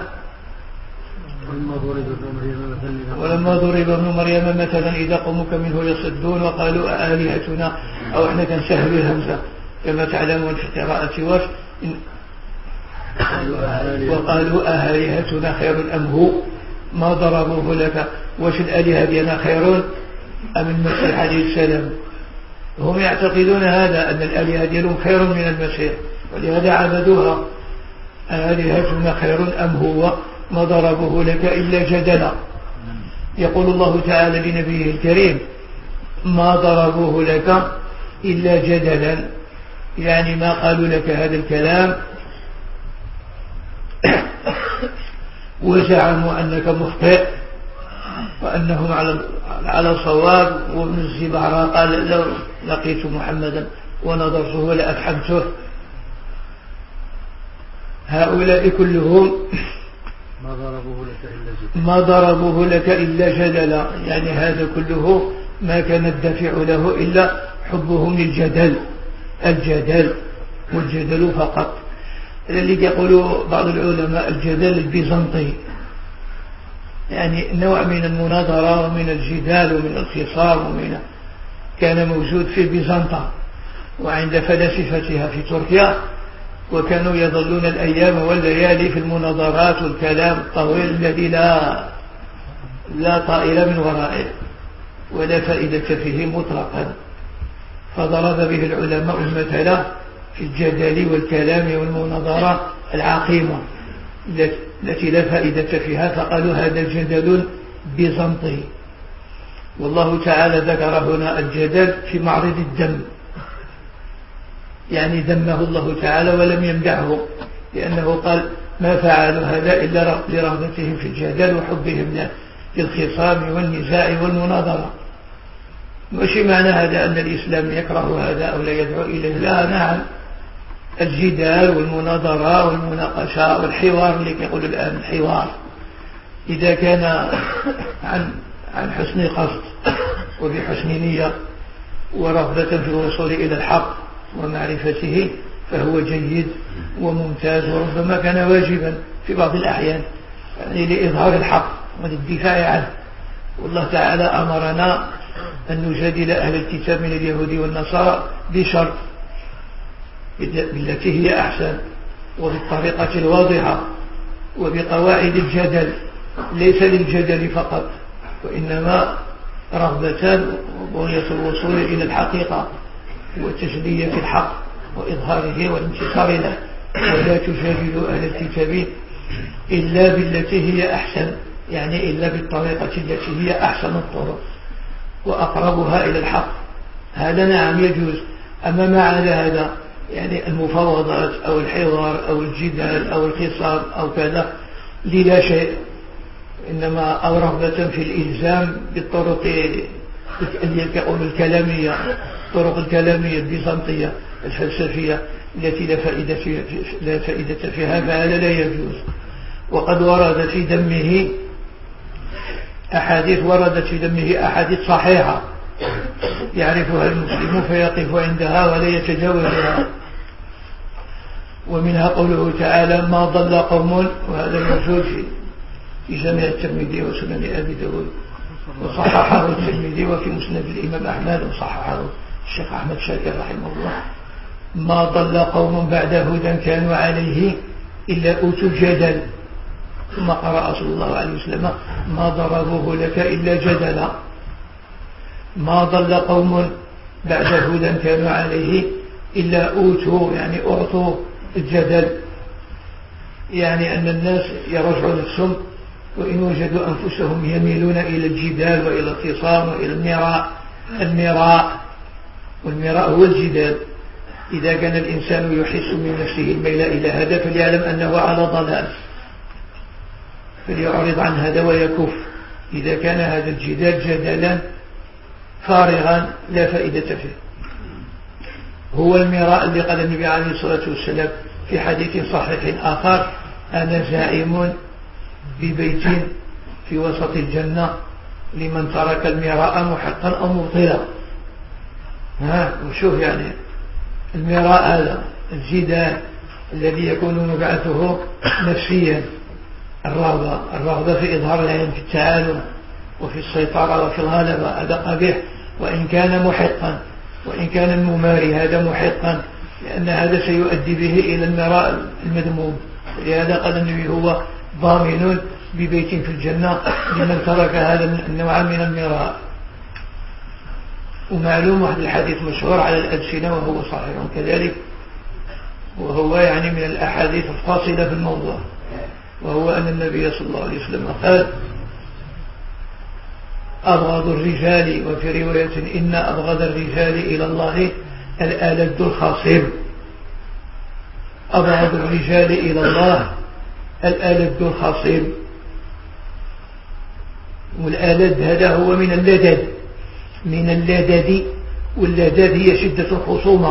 ولما ضرب ابن مريم مثلا إذا قومك منه يصدون وقالوا آلهتنا، أو احنا كنسهل الهمزة كما تعلمون في قراءة ورش وقالوا آلهتنا خير أم هو ما ضربوه لك. وش الآلهة دينا خير أم المسيح عليه السلام؟ هم يعتقدون هذا أن الآلهة دينهم خير من المسيح، ولهذا عبدوها. آلهتنا خير أم هو ما ضربوه لك إلا جدلا. يقول الله تعالى لنبيه الكريم ما ضربوه لك إلا جدلا، يعني ما قالوا لك هذا الكلام وزعموا أنك مخطئ وأنهم على على صواب. وابن الزبعراء قال لو لقيت محمدا ونظرته لأفحمته. هؤلاء كلهم ما ضربوه لك إلا جدلا ما ضربوه لك إلا جدلا، يعني هذا كله ما كان الدافع له إلا حبهم للجدل، الجدل والجدل فقط. اللي يقولوا بعض العلماء الجدل البيزنطي، يعني نوع من المناظرة ومن الجدال ومن الخصام ومن كان موجود في بيزنطة وعند فلاسفتها في تركيا، وكانوا يظلون الأيام والليالي في المناظرات والكلام الطويل الذي لا لا طائل من ورائه ولا فائدة فيه مطلقا. فضرب به العلماء المثل في الجدل والكلام والمناظرة العقيمة التي لا فائدة فيها، فقالوا هذا جدل بيزنطي. والله تعالى ذكر هنا الجدل في معرض الدم، يعني ذمه الله تعالى ولم يمدحه، لأنه قال ما فعلوا هذا إلا لرغبتهم في الجدل وحبهم للخصام والنزاع والمناظرة. مش معنى هذا أن الإسلام يكره هذا أو لا يدعو إليه، لا. نعم، الجدال والمناظرة والمناقشة والحوار اللي يقول الآن الحوار إذا كان عن عن حسن قصد وبحسن نية ورغبة في الوصول إلى الحق ومعرفته فهو جيد وممتاز، وربما كان واجبا في بعض الأحيان يعني لإظهار الحق وللدفاع عنه. والله تعالى أمرنا أن نجادل أهل الكتاب من اليهود والنصارى بشرط بالتي هي أحسن وبالطريقة الواضحة وبقواعد الجدل، ليس للجدل فقط وإنما رغبة وبغية الوصول إلى الحقيقة وتجلية الحق وإظهاره والانتصار له. ولا تجادلوا أهل الكتاب إلا بالتي هي أحسن، يعني إلا بالطريقة التي هي أحسن الطرق وأقربها إلى الحق، هذا نعم يجوز. أما ما على هذا يعني المفاوضات أو الحوار أو الجدال أو الخصام أو كذا دي لا شيء، إنما أو رغبة في الإلزام بالطرق الكلامية، الطرق الكلامية البيزنطية الفلسفية التي لا فائدة فيها, لا فائدة فيها فهذا لا يجوز. وقد ورد في ذمه أحاديث وردت في ذمه أحاديث صحيحة يعرفها المسلم فيقف عندها ولا يتجاوزها، ومنها قوله تعالى ما ضل قوم، وهذا موجود في في جامع الترمذي وسنن أبي داود وصححه الترمذي وفي مسند الإمام أحمد وصححه الشيخ أحمد شاكر رحمه الله. ما ضل قوم بعد هدى كانوا عليه إلا أوتوا الجدل، ثم قرأ صلى الله عليه وسلم ما ضربوه لك إلا جدلا. ما ضل قوم بعد هدى كانوا عليه إلا أوتوا يعني أعطوا الجدل، يعني أن الناس يرجعوا نفسهم وإن وجدوا أنفسهم يميلون إلى الجدال وإلى الخصام وإلى المراء. المراء والمراء هو الجدال. إذا كان الإنسان يحس من نفسه الميل إلى هذا فليعلم أنه على ضلال، فليعرض عن هذا ويكف. إذا كان هذا الجدال جدلا فارغا لا فائدة فيه. هو المراء اللي قال النبي عليه الصلاة والسلام في حديث صحيح آخر أنا زائم ببيت في وسط الجنة لمن ترك المراء محقا أو مبطلا. ها وشوف يعني المراء هذا الجدال الذي يكون مبعثه نفسيا، الرغبة الرغبة في إظهار العلم في التعالم وفي السيطرة وفي الغلبة، هذا قبيح وإن كان محقا، وإن كان المماري هذا محقا، لأن هذا سيؤدي به إلى المراء المذموم. لهذا قال النبي هو ضامن ببيت في الجنة لمن ترك هذا النوع من المراء. ومعلوم واحد الحديث مشهور على الألسنة وهو صحيح كذلك، وهو يعني من الأحاديث الفاصلة في الموضوع، وهو أن النبي صلى الله عليه وسلم قال أبغض الرجال، وفي رواية إن أبغض الرجال إلى الله الآلد الخصيب. أبغض الرجال إلى الله الآلد الخصيب، والآلد هذا هو من اللدد، من اللدد، واللدد هي شدة الخصومة،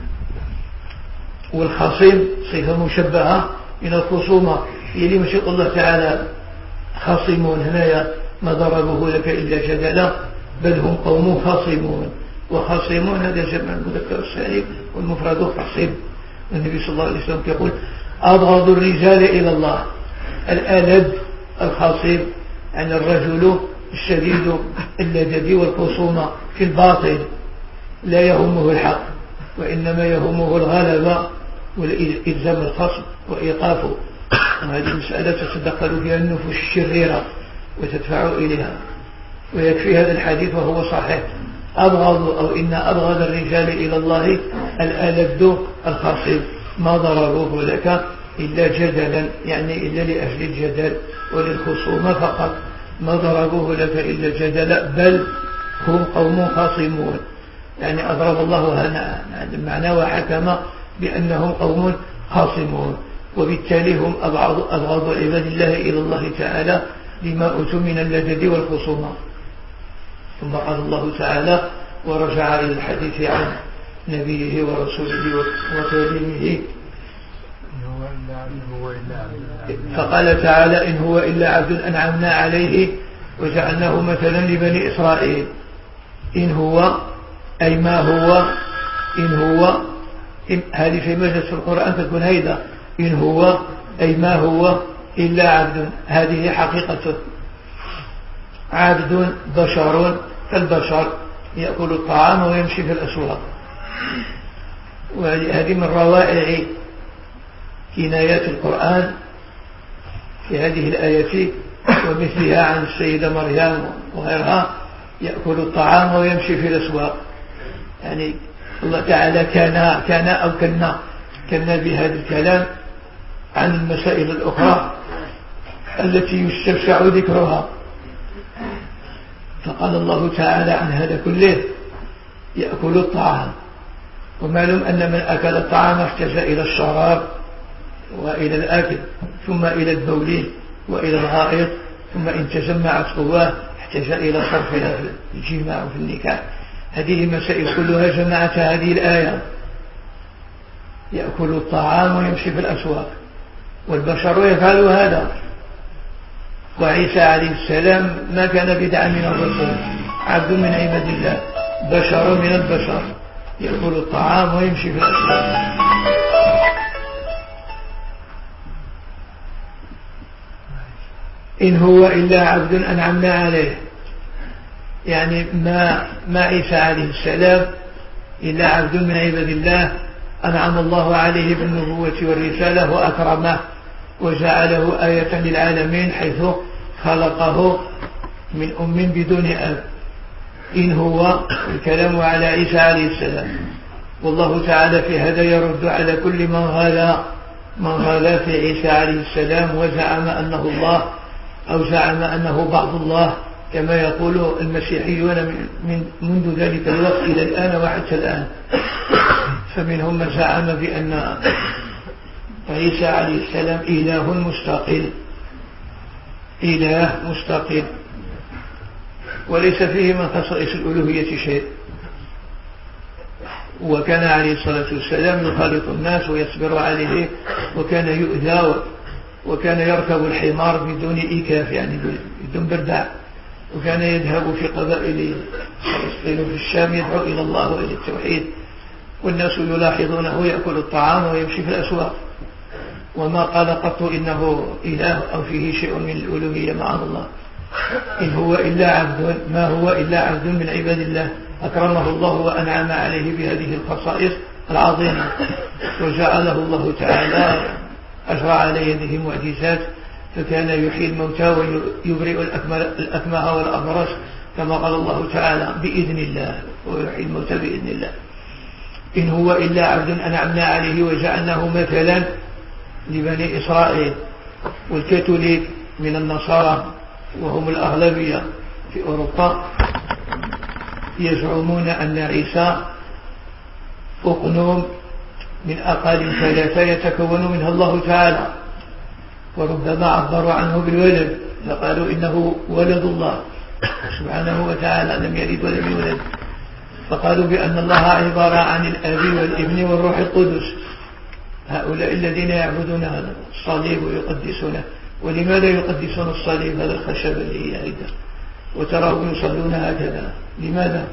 والخصيم صفة مشبهة من الخصومة. يلي مشي الله تعالى خصيمون هنايا ما ضربوه لك إلا جدلا بل هم قوم خصيمون، وخصيمون هذا جمع المذكر السالم والمفرد خصيم. النبي صلى الله عليه وسلم يقول أبغض الرجال إلى الله الألد الخصيم، عن الرجل الشديد اللدد والخصومة في الباطل، لا يهمه الحق وإنما يهمه الغلبة والإلزام الخصم وإيقافه. وهذه المسألة تتدخل فيها النفوس الشريرة وتدفع إليها. ويكفي هذا الحديث وهو صحيح أبغض أو إن أبغض الرجال إلى الله الألد الخصيب، ما ضربوه لك إلا جدلا، يعني إلا لأجل الجدل وللخصومة فقط، ما ضربوه لك إلا جدلا بل هم قوم خاصمون، يعني أضرب الله هذا المعنى وحكم بأنهم قوم خاصمون، وبالتالي هم أبغض أبغض عباد الله إلى الله تعالى لما أوتوا من اللدد والخصومة. ثم قال الله تعالى ورجع إلى الحديث عن نبيه ورسوله وكلمه فقال تعالى إن هو إلا عبد أنعمنا عليه وجعلناه مثلا لبني إسرائيل. إن هو أي ما هو، إن هو إن هذه في مجلس في القرآن تكون هيدا، إن هو أي ما هو إلا عبد، هذه حقيقته، عبد بشر كالبشر يأكل الطعام ويمشي في الأسواق. وهذه من روائع كنايات القرآن في هذه الآيات ومثلها عن السيدة مريم وغيرها، يأكل الطعام ويمشي في الأسواق. يعني الله تعالى كان كان أو كنا كنا بهذا الكلام عن المسائل الأخرى التي يستشفع ذكرها. فقال الله تعالى عن هذا كله يأكل الطعام. ومعلوم أن من أكل الطعام احتاج إلى الشراب وإلى الأكل ثم إلى البول وإلى الغائط، ثم إن تجمعت قواه احتاج إلى صرفها في الجماع وفي النكاح. هذه مسائل كلها جمعتها هذه الآية. يأكل الطعام ويمشي في الأسواق، والبشر يفعل هذا. وعيسى عليه السلام ما كان بدعا من الرسل، عبد من عباد الله، بشر من البشر، يأكل الطعام ويمشي في الأسواق. إن هو إلا عبد أنعمنا عليه، يعني ما, ما عيسى عليه السلام إلا عبد من عباد الله أنعم الله عليه بالنبوة والرسالة وأكرمه وجعله آية للعالمين حيث خلقه من أم بدون أب. إن هو الكلام على عيسى عليه السلام. والله تعالى في هذا يرد على كل من غلا من غلا في عيسى عليه السلام وزعم أنه الله أو زعم أنه بعض الله، كما يقول المسيحيون من منذ ذلك الوقت إلى الآن وحتى الآن. فمنهم من زعم بأن عيسى عليه السلام إله مستقل، إله مستقل وليس فيه من خصائص الألوهية شيء. وكان عليه الصلاة والسلام يخالط الناس ويصبر عليه، وكان يؤذى، وكان يركب الحمار بدون إيكاف، يعني بدون بردع، وكان يذهب في قبائل فلسطين في الشام يدعو إلى الله وإلى التوحيد، والناس يلاحظونه يأكل الطعام ويمشي في الأسواق، وما قال قط إنه إله أو فيه شيء من الألوهية مع الله. إن هو إلا عبد، ما هو إلا عبد من عباد الله أكرمه الله وأنعم عليه بهذه الخصائص العظيمة، وجعله الله تعالى أجرى على يده معجزات، فكان يحيي الموتى ويبرئ الأكمه والأبرص كما قال الله تعالى بإذن الله، ويحيي الموتى بإذن الله. إن هو إلا عبد أنعمنا عليه وجعلناه مثلا لبني إسرائيل. والكاثوليك من النصارى وهم الأغلبية في أوروبا يزعمون أن عيسى أقنوم من أقال ثلاثة يتكون منها الله تعالى، وربما عبروا عنه بالولد فقالوا إنه ولد الله سبحانه وتعالى لم يلد ولم يولد، فقالوا بأن الله عبارة عن الآب والابن والروح القدس. هؤلاء الذين يعبدون هذا الصليب ويقدسونه. ولماذا يقدسون الصليب، هذا الخشب اللي هي عدة، وتراهم يصلون هكذا؟ لماذا؟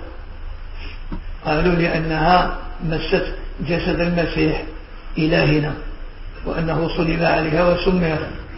قالوا لأنها مست جسد المسيح إلهنا، وأنه صلب عليها وسمر.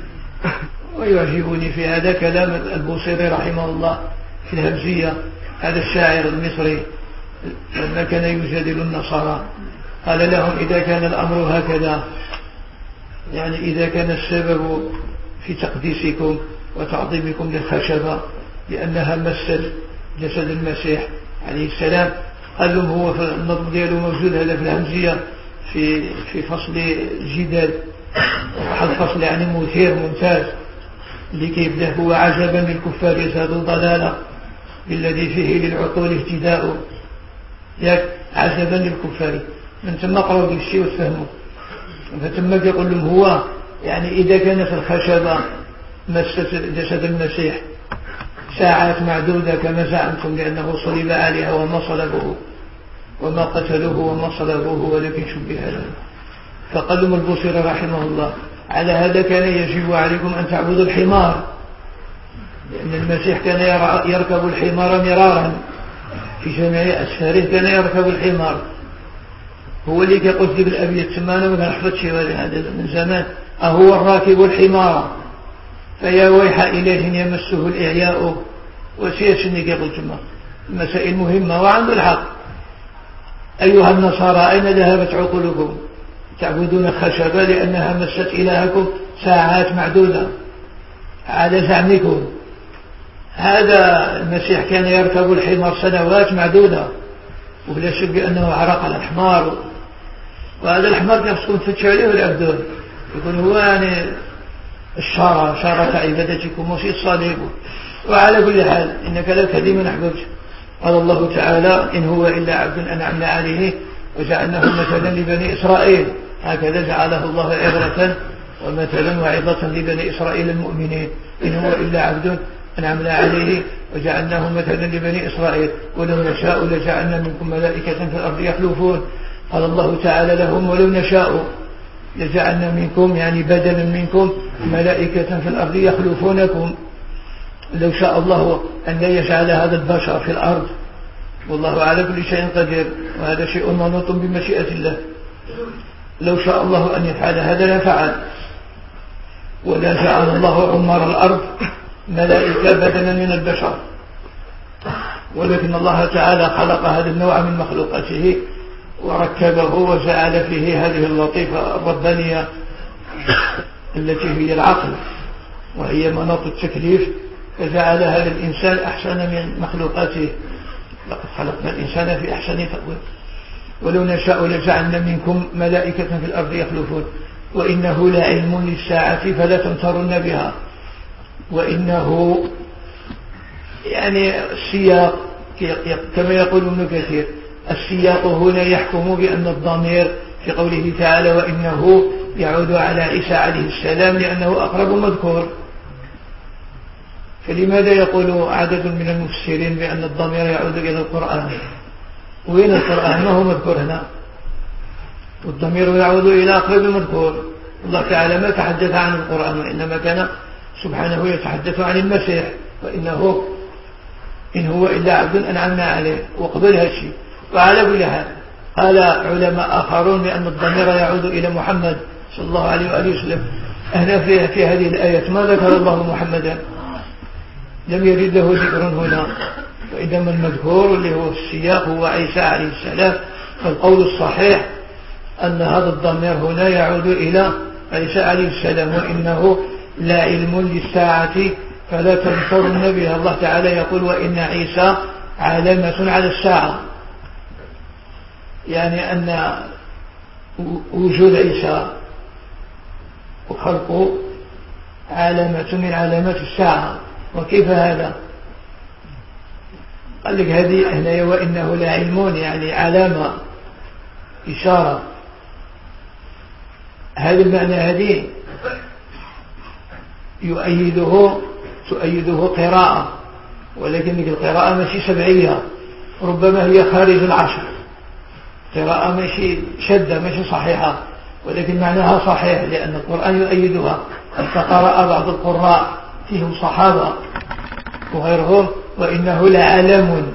ويعجبني في هذا كلام البوصيري رحمه الله في الهمزية، هذا الشاعر المصري لما كان يجادل النصارى قال لهم إذا كان الأمر هكذا، يعني إذا كان السبب في تقديسكم وتعظيمكم للخشبة لأنها مست جسد المسيح عليه السلام، قال لهم هو في النظم دياله موجود هذا في الهمزية في في فصل الجدال، واحد فصل يعني مثير ممتاز اللي كيبدأ هو عجبا للكفار يزهدوا ضلالة بالذي فيه للعقول اهتداء. ياك عجبا للكفار، من ثم قرأوا بالشيء وتفهموا. فتم يقول لهم هو يعني إذا كانت الخشبة مست جسد المسيح ساعات معدودة كما زعمتم لأنه صلب عليها وما صلبوه وما قتلوه وما صلبوه ولكن شبه له، فقال لهم البوصيري رحمه الله على هذا كان يجب عليكم أن تعبدوا الحمار، لأن المسيح كان يركب الحمار مرارا في جميع أسفاره، كان يركب الحمار. هو اللي كيقول في بالأبيات سمانة ما كنحفظش هذا من زمان، أهو الراكب الحمار فيا ويح إله يمسه الإعياء وسيسني كيقول تما. مسائل مهمة وعنده الحق. أيها النصارى أين ذهبت عقولكم؟ تعبدون خشبة لأنها مست إلهكم ساعات معدودة على زعمكم. هذا المسيح كان يركب الحمار سنوات معدودة، وبلا شك بأنه عرق على الحمار، وهذا الحمار كان خصكم تفتشوا عليه والعبدون يكون هو يعني الشارة شارة عبادتكم وفي الصليب. وعلى كل حال إنك لا تهدي من أحببت. قال الله تعالى إن هو إلا عبد أنعمنا عليه وجعلناه مثلا لبني إسرائيل. هكذا جعله الله عبرة ومثلا وعظة لبني إسرائيل المؤمنين. إن هو إلا عبد أنعمنا عليه وجعلناه مثلا لبني إسرائيل ولو نشاء لجعلنا منكم ملائكة في الأرض يخلفون. قال الله تعالى لهم ولو نشاء لجعلنا منكم يعني بدلا منكم ملائكة في الأرض يخلفونكم. لو شاء الله أن لا يجعل هذا البشر في الأرض والله على كل شيء قدير وهذا شيء منوط بمشيئة الله. لو شاء الله أن يفعل هذا لفعل ولا جعل الله عمر الأرض ملائكة بدلا من البشر. ولكن الله تعالى خلق هذا النوع من مخلوقاته وركبه وجعل فيه هذه اللطيفة الربانية التي هي العقل وهي مناط التكليف فجعل هذا الإنسان أحسن من مخلوقاته. لقد خلقنا الإنسان في أحسن تقويم. ولو نشاء لجعلنا منكم ملائكة في الأرض يخلفون وإنه لعلم للساعة فلا تمترن بها. وإنه يعني السياق كما يقول ابن كثير السياق هنا يحكم بأن الضمير في قوله تعالى وإنه يعود على عيسى عليه السلام لأنه أقرب مذكور. فلماذا يقول عدد من المفسرين بأن الضمير يعود إلى القرآن؟ وين القرآن ما هو مذكور هنا والضمير يعود إلى أقرب المذكور. الله تعالى ما تحدث عن القرآن وإنما كان سبحانه يتحدث عن المسيح وإنه إن هو إلا عبد أنعمنا عليه وقبل هالشيء. وعلى كل حال قال علماء آخرون بأن الضمير يعود إلى محمد صلى الله عليه وآله وسلم. هنا في, في هذه الآية ما ذكر الله محمدا لم يرد له ذكر هنا وإنما المذكور اللي هو السياق هو عيسى عليه السلام. فالقول الصحيح أن هذا الضمير هنا يعود إلى عيسى عليه السلام وإنه لا علم للساعة فلا تمترن بها. الله تعالى يقول وإن عيسى علامة على الساعة يعني أن وجود عيسى وخلقه علامة من علامات الساعة. وكيف هذا؟ قال لك هذه هنا وإنه لا علم يعني علامة إشارة. هذا المعنى هذه يؤيده تؤيده قراءة ولكن القراءة ماشي سبعية ربما هي خارج العشر قراءة ماشي شدة ماشي صحيحة ولكن معناها صحيح لأن القرآن يؤيدها. فقرأ بعض القراء فيهم صحابة وغيرهم وإنه لعلم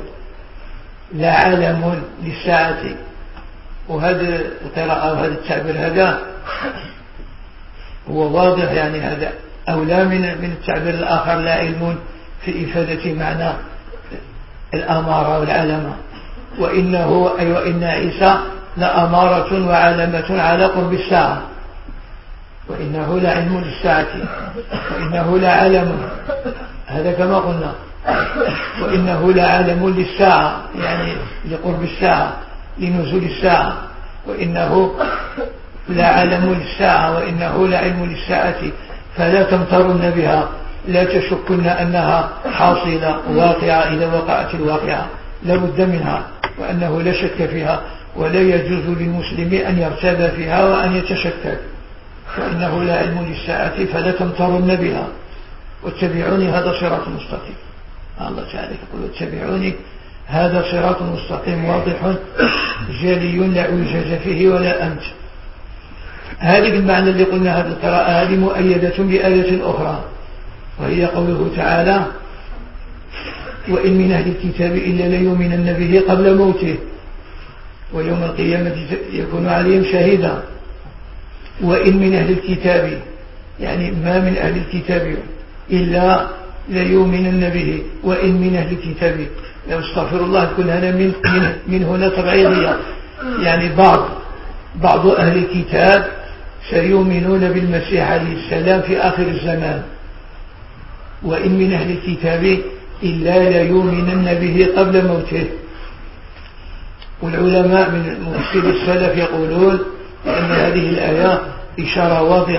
لعلم للساعة. وهذا القراءة وهذا التعبير هذا هو واضح يعني هذا أولى من من التعبير الآخر لا علم في إفادة معنى الأمارة والعلامة. وإنه أي وإن عيسى لأمارة وعلامة على قرب الساعة. وإنه لا علم للساعة وإنه لا علم هذا كما قلنا. وإنه لا علم للساعة يعني لقرب الساعة لنزول الساعة. وإنه لا علم للساعة وإنه لا علم للساعة فلا تمترن بها لا تشكن أنها حاصلة واقعة إذا وقعت الواقعة لا بد منها وأنه لا شك فيها ولا يجوز للمسلم أن يرتاب فيها وأن يتشكك. فإنه لا علم للساعة فلا تمترن بها واتبعوني هذا صراط مستقيم. الله تعالى يقول واتبعوني هذا صراط مستقيم واضح جلي لا عوجاج فيه ولا أمت. هذه المعنى اللي قلنا هذه القراءة هذه مؤيدة بآية أخرى وهي قوله تعالى وإن من أهل الكتاب إلا ليؤمنن به قبل موته ويوم القيامة يكون عليهم شهيدا. وإن من أهل الكتاب يعني ما من أهل الكتاب إلا ليؤمنن به. وإن من أهل الكتاب استغفر الله تكون هنا من, من, من هنا تبعيضية يعني بعض بعض أهل الكتاب سيؤمنون بالمسيح عليه السلام في آخر الزمان. وإن من أهل الكتاب إلا ليؤمنن به قبل موته. والعلماء من مفسري السلف يقولون أن هذه الآية إشارة واضحة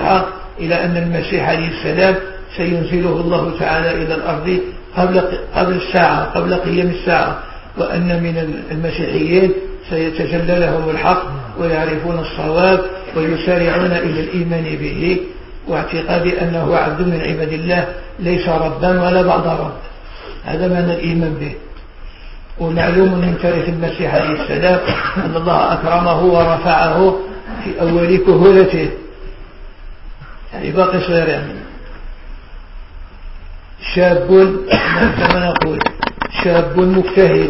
إلى أن المسيح عليه السلام سينزله الله تعالى إلى الأرض قبل قبل الساعة قبل قيام الساعة، وأن من المسيحيين سيتجلى لهم الحق ويعرفون الصواب ويسارعون إلى الإيمان به واعتقاد أنه عبد من عباد الله ليس ربا ولا بعض رب. هذا معنى الإيمان به. ومعلوم من تاريخ المسيح عليه السلام أن الله أكرمه ورفعه في أول كهولته، يعني باقي صغير، يعني شاب كما نقول شاب مجتهد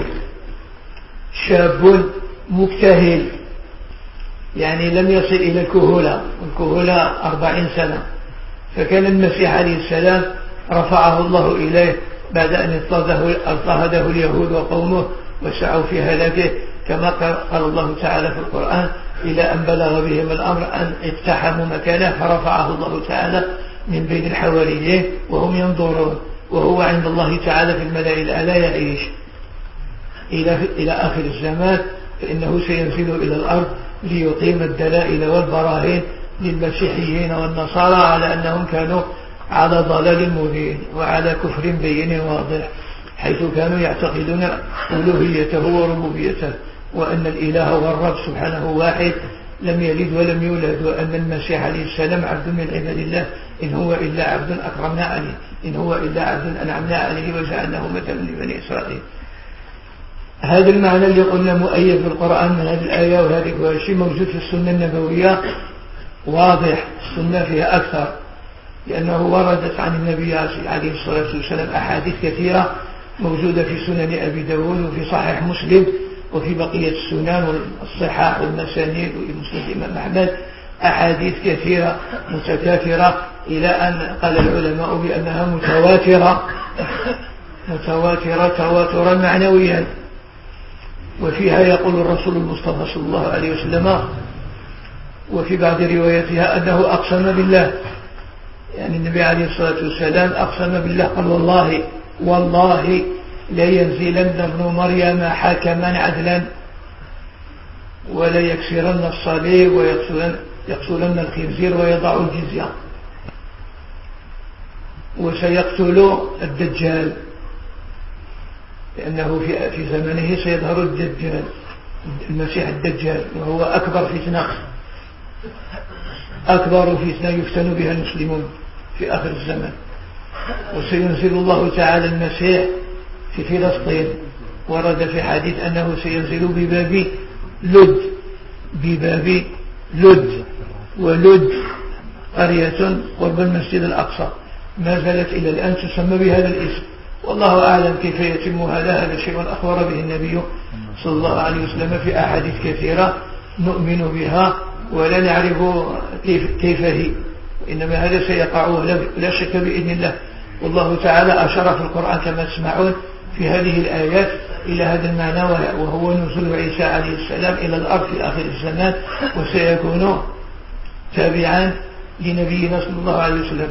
شاب مجتهد يعني لم يصل إلى الكهولة، والكهولة أربعين سنة. فكان المسيح عليه السلام رفعه الله إليه بعد أن اضطهده اليهود وقومه وسعوا في هلاكه، كما قال الله تعالى في القرآن: إلى أن بلغ بهم الأمر أن اقتحموا مكانه فرفعه الله تعالى من بين الحواريين وهم ينظرون، وهو عند الله تعالى في الملأ الأعلى يعيش إلى إلى آخر الزمان، فإنه سينزل إلى الأرض ليقيم الدلائل والبراهين للمسيحيين والنصارى على أنهم كانوا على ضلال مبين وعلى كفر بين واضح، حيث كانوا يعتقدون ألوهيته وربوبيته، وأن الإله والرب سبحانه واحد لم يلد ولم يولد، وأن المسيح عليه السلام عبد من عباد الله، إن هو إلا عبد أكرمنا عليه، إن هو إلا عبد أنعمنا عليه وجعلناه مثلا لبني إسرائيل. هذا المعنى اللي قلنا مؤيد بالقرآن من هذه الآية وهذه الشيء موجود في السنة النبوية واضح. السنة فيها أكثر، لأنه وردت عن النبي عليه الصلاة والسلام أحاديث كثيرة موجودة في سنن أبي داود وفي صحيح مسلم وفي بقية السنن والصحاح والمسانيد ومسند الإمام أحمد، أحاديث كثيرة متكاثرة إلى أن قال العلماء بأنها متواترة متواترة تواترا معنويا. وفيها يقول الرسول المصطفى صلى الله عليه وسلم وفي بعض رواياتها أنه أقسم بالله، يعني النبي عليه الصلاة والسلام أقسم بالله قال: والله والله لا ينزلن ابن مريم حاكما عدلا ولا يكسرن الصليب ويقتلن الخنزير ويضع الجزية، وسيقتل الدجال، لأنه في في زمنه سيظهر الدجال المسيح الدجال، وهو أكبر فتنة أكبر فتنة يفتن بها المسلمون في آخر الزمان. وسينزل الله تعالى المسيح في فلسطين، ورد في حديث أنه سينزل بباب لد بباب لد ولد قرية قرب المسجد الأقصى، ما زالت إلى الآن تسمى بهذا الاسم، والله أعلم كيف يتم هذا. هذا شيء أخبر به النبي صلى الله عليه وسلم في أحاديث كثيرة نؤمن بها ولا نعرف كيف, كيف هي، وإنما هذا سيقع لا شك بإذن الله. والله تعالى أشار في القرآن كما تسمعون في هذه الآيات إلى هذا المعنى، وهو نزول عيسى عليه السلام إلى الأرض في آخر الزمان، وسيكون تابعا لنبينا صلى الله عليه وسلم.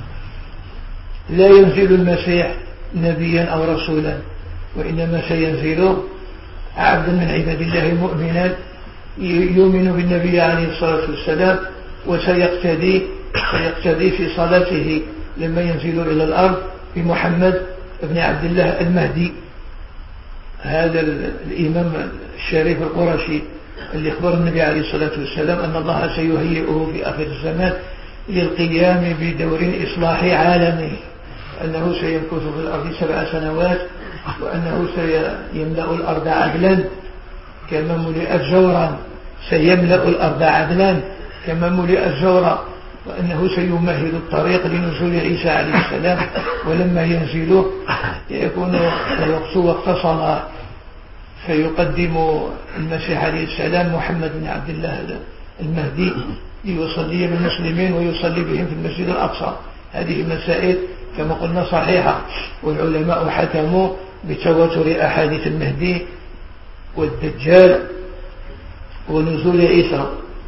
لا ينزل المسيح نبيا أو رسولا، وإنما سينزل عبدا من عباد الله مؤمنا يؤمن بالنبي عليه الصلاة والسلام، وسيقتدي سيقتدي في صلاته لما ينزل إلى الأرض بمحمد بن عبد الله المهدي، هذا الإمام الشريف القرشي اللي أخبر النبي عليه الصلاة والسلام أن الله سيهيئه في آخر الزمان للقيام بدور إصلاحي عالمي، أنه سيمكث في الأرض سبع سنوات، وأنه سيملأ الأرض عدلا كما ملئت جورا، سيملأ الأرض عدلا كما ملئت جورا، وأنه سيمهد الطريق لنزول عيسى عليه السلام، ولما ينزل يكون الوقت وقت صلاة، فيقدم المسيح عليه السلام محمد بن عبد الله المهدي ليصلي بالمسلمين ويصلي بهم في المسجد الأقصى. هذه مسائل كما قلنا صحيحة، والعلماء حكموا بتواتر أحاديث المهدي والدجال ونزول عيسى.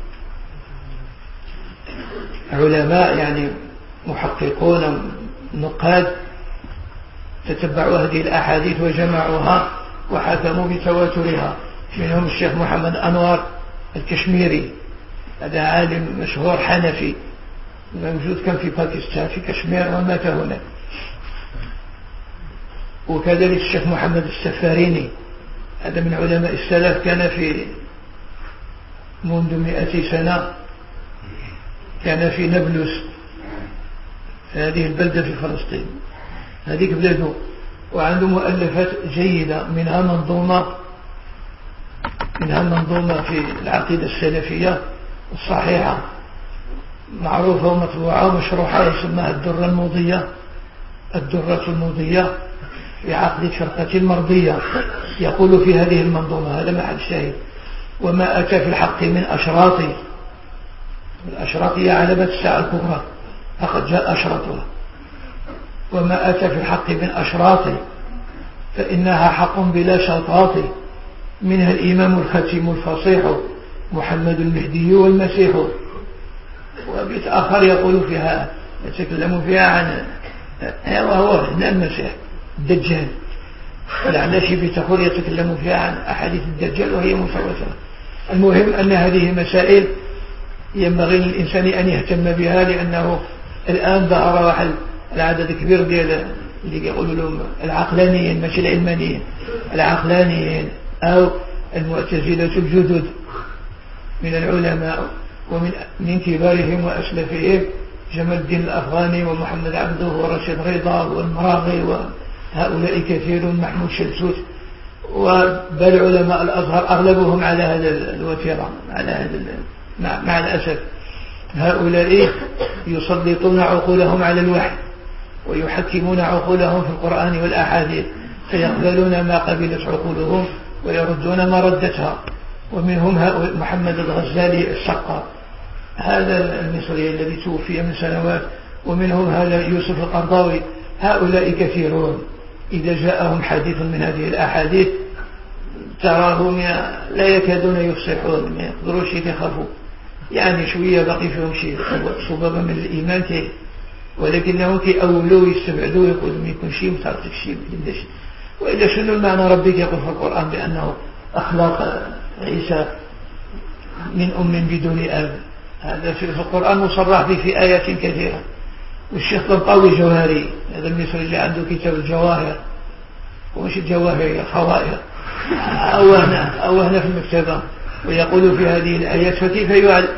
علماء يعني محققون نقاد تتبعوا هذه الأحاديث وجمعوها وحكموا بتواترها، منهم الشيخ محمد أنور الكشميري، هذا عالم مشهور حنفي موجود كان في باكستان في كشمير ومات هناك. وكذلك الشيخ محمد السفاريني، هذا من علماء السلف، كان في منذ مئتي سنة كان في نابلس، هذه البلدة في فلسطين، هذيك بلاده، وعنده مؤلفات جيدة، منها منظومة منها منظومة في العقيدة السلفية الصحيحة معروفة ومطبوعة ومشروحة، يسمىها الدرة الموضية الدرة الموضية في عقد فرقة المرضية. يقول في هذه المنظومة، هذا محل الشاهد: وما أتى في الحق من أشراط، الأشراط هي علامة الساعة الكبرى، فقد جاء أشراطها. وما أتى في الحق من أشراط فإنها حق بلا شطاط، منها الإمام الختيم الفصيح محمد المهدي والمسيح. وبيت آخر يقول فيها، يتكلم فيها عن وهو المسيح الدجال، الأعناشي بتقول يتكلم فيها عن أحاديث الدجال وهي متواترة. المهم أن هذه مسائل ينبغي للإنسان أن يهتم بها، لأنه الآن ظهر واحد العدد كبير ديال اللي يقولوا لهم العقلانيين، ماشي العلمانيين، العقلانيين أو المعتزلة الجدد من العلماء، ومن من كبارهم وأسلفهم جمال الدين الأفغاني ومحمد عبده ورشيد رضا والمراغي، وهؤلاء كثير، محمود شلتوت، وبل علماء الأزهر أغلبهم على هذا الوتيرة، على هذا مع, مع الأسف. هؤلاء يسلطون عقولهم على الوحي ويحكمون عقولهم في القرآن والأحاديث، فيقبلون ما قبلت عقولهم ويردون ما ردتها. ومنهم محمد الغزالي السقا، هذا المصري الذي توفي من سنوات، ومنهم هذا يوسف القرضاوي. هؤلاء كثيرون، إذا جاءهم حديث من هذه الأحاديث تراهم لا يكادون يفصحون، ما يقدروش يخافوا، يعني شوية باقي فيهم شيء صبابة من الإيمان كي، ولكنهم كي أولوا يستبعدوا يقولوا ما يكون شيء متعرفك شيء بدش. وإذا شنو المعنى؟ ربك يقول في القرآن بأنه أخلاق عيسى من أم بدون أب، هذا في القرآن مصرح به في آيات كثيرة. والشيخ طنطاوي جوهري، هذا المصري اللي عنده كتاب الجواهر، ومش الجواهر الخوائر، أوهنا أوهنا في المكتبة، ويقول في هذه الآيات: فكيف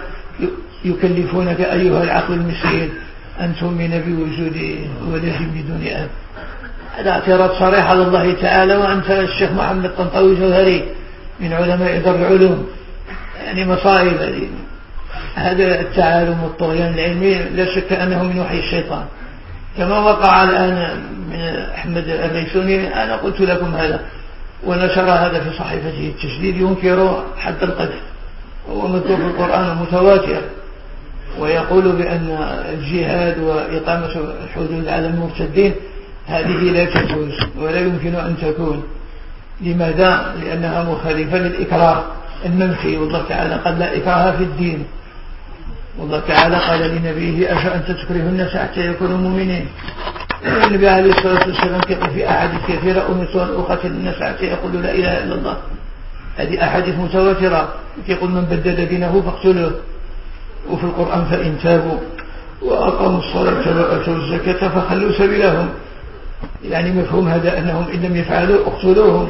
يكلفونك أيها العقل المسكين أن تؤمن بوجود ولد بدون أب. هذا اعتراض صريح على الله تعالى، وأنت الشيخ محمد طنطاوي جوهري من علماء دار العلوم، يعني مصائب هذه. هذا التعالم والطغيان العلمي لا شك أنه من وحي الشيطان، كما وقع الآن من أحمد الريسوني. أنا قلت لكم هذا، ونشر هذا في صحيفته التجديد، ينكر حد القذف، وهو مذكور في القرآن متواتر، ويقول بأن الجهاد وإقامة الحدود على المرتدين هذه لا تجوز ولا يمكن أن تكون. لماذا؟ لأنها مخالفة للإكراه المنفي، والله تعالى قال: لا إكراه في الدين. والله تعالى قال لنبيه: أشاء أن تكره الناس حتى يكونوا مؤمنين. النبي عليه الصلاة والسلام كان في أحاديث كثيرة: أمرت أن أقاتل الناس حتى يقولوا لا إله إلا الله. هذه أحاديث متواترة يقول: من بدل دينه فاقتلوه. وفي القرآن: فإن تابوا وأقاموا الصلاة وآتوا الزكاة فخلوا سبيلهم. يعني مفهوم هذا أنهم إن لم يفعلوا اقتلوهم.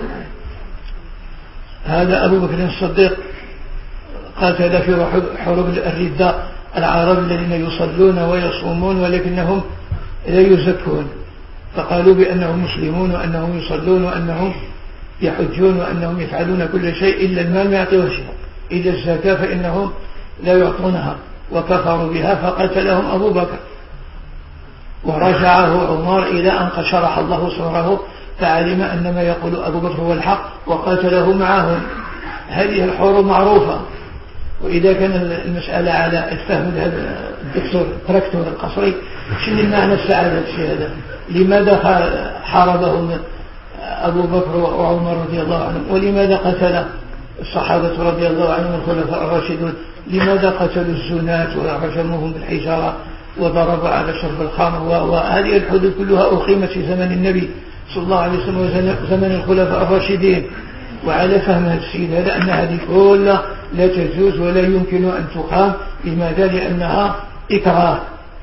هذا أبو بكر الصديق قاتل في حروب الردة العرب الذين يصلون ويصومون ولكنهم لا يزكون، فقالوا بأنهم مسلمون وأنهم يصلون وأنهم يحجون وأنهم يفعلون كل شيء إلا المال ما يعطيه شيء، إلا الزكاة فإنهم لا يعطونها، وكفروا بها فقتلهم أبو بكر. ورجعه عمر إلى أن شرح الله صدره فعلم أن ما يقول أبو بكر هو الحق وقاتله معهم. هذه الحروب معروفة. وإذا كان المسألة على الفهم هذا الدكتور تراكتور القصري، شنو المعنى السعادة الشيء هذا؟ لماذا حاربهم أبو بكر وعمر رضي الله عنهم؟ ولماذا قتل الصحابة رضي الله عنهم الخلفاء الراشدون؟ لماذا قتلوا الزنات ورجموهم بالحجارة وضربوا على شرب الخمر؟ وهذه الحدود كلها أقيمت في زمن النبي صلى الله عليه وسلم وزمن الخلفاء الراشدين. وعلى فهم هذا السيد هذا أن هذه كلها لا تجوز ولا يمكن أن تقام. لماذا؟ لأنها إكراه،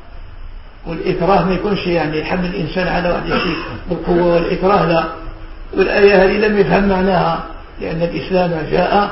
والإكراه ما يكونش يعني حمل الإنسان على واحد الشيء بالقوة، والإكراه لا. والآية هذه لم يفهم معناها، لأن الإسلام جاء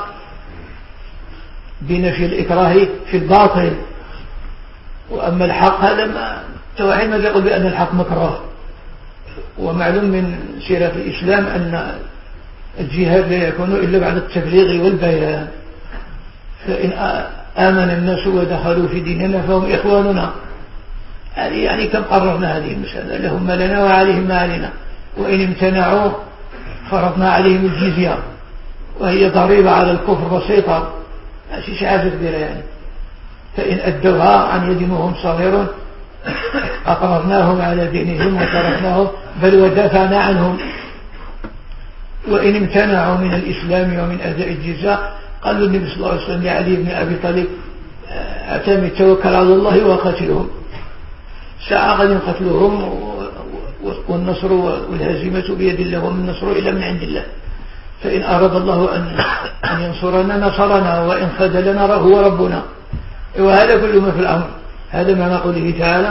بنفي الإكراه في الباطل. وأما الحق هذا ما توحيد ما يقول بأن الحق مكره. ومعلوم من سيرة الإسلام أن الجهاد لا يكون إلا بعد التبليغ والبيان. فإن آمن الناس ودخلوا في ديننا فهم إخواننا. يعني, يعني كم قررنا هذه المسألة، لهم ما لنا وعليهم ما علينا. وإن امتنعوا فرضنا عليهم الجزية، وهي ضريبة على الكفر بسيطة، ماشي شيء حاجة كبيرة يعني. فإن أدوها عن يد وهم صغيرون أقررناهم على دينهم وتركناهم بل ودافعنا عنهم. وإن امتنعوا من الإسلام ومن أداء الجزية قالوا النبي صلى الله عليه وسلم لعلي بن أبي طالب اعتمد توكل على الله وقاتلهم. ساعة غد قتلهم والنصر والهزيمة بيد الله، ومن النصر إلا من عند الله. فإن أراد الله أن أن ينصرنا نصرنا، وإن خذلنا هو ربنا. وهذا كل ما في الأمر. هذا ما قوله تعالى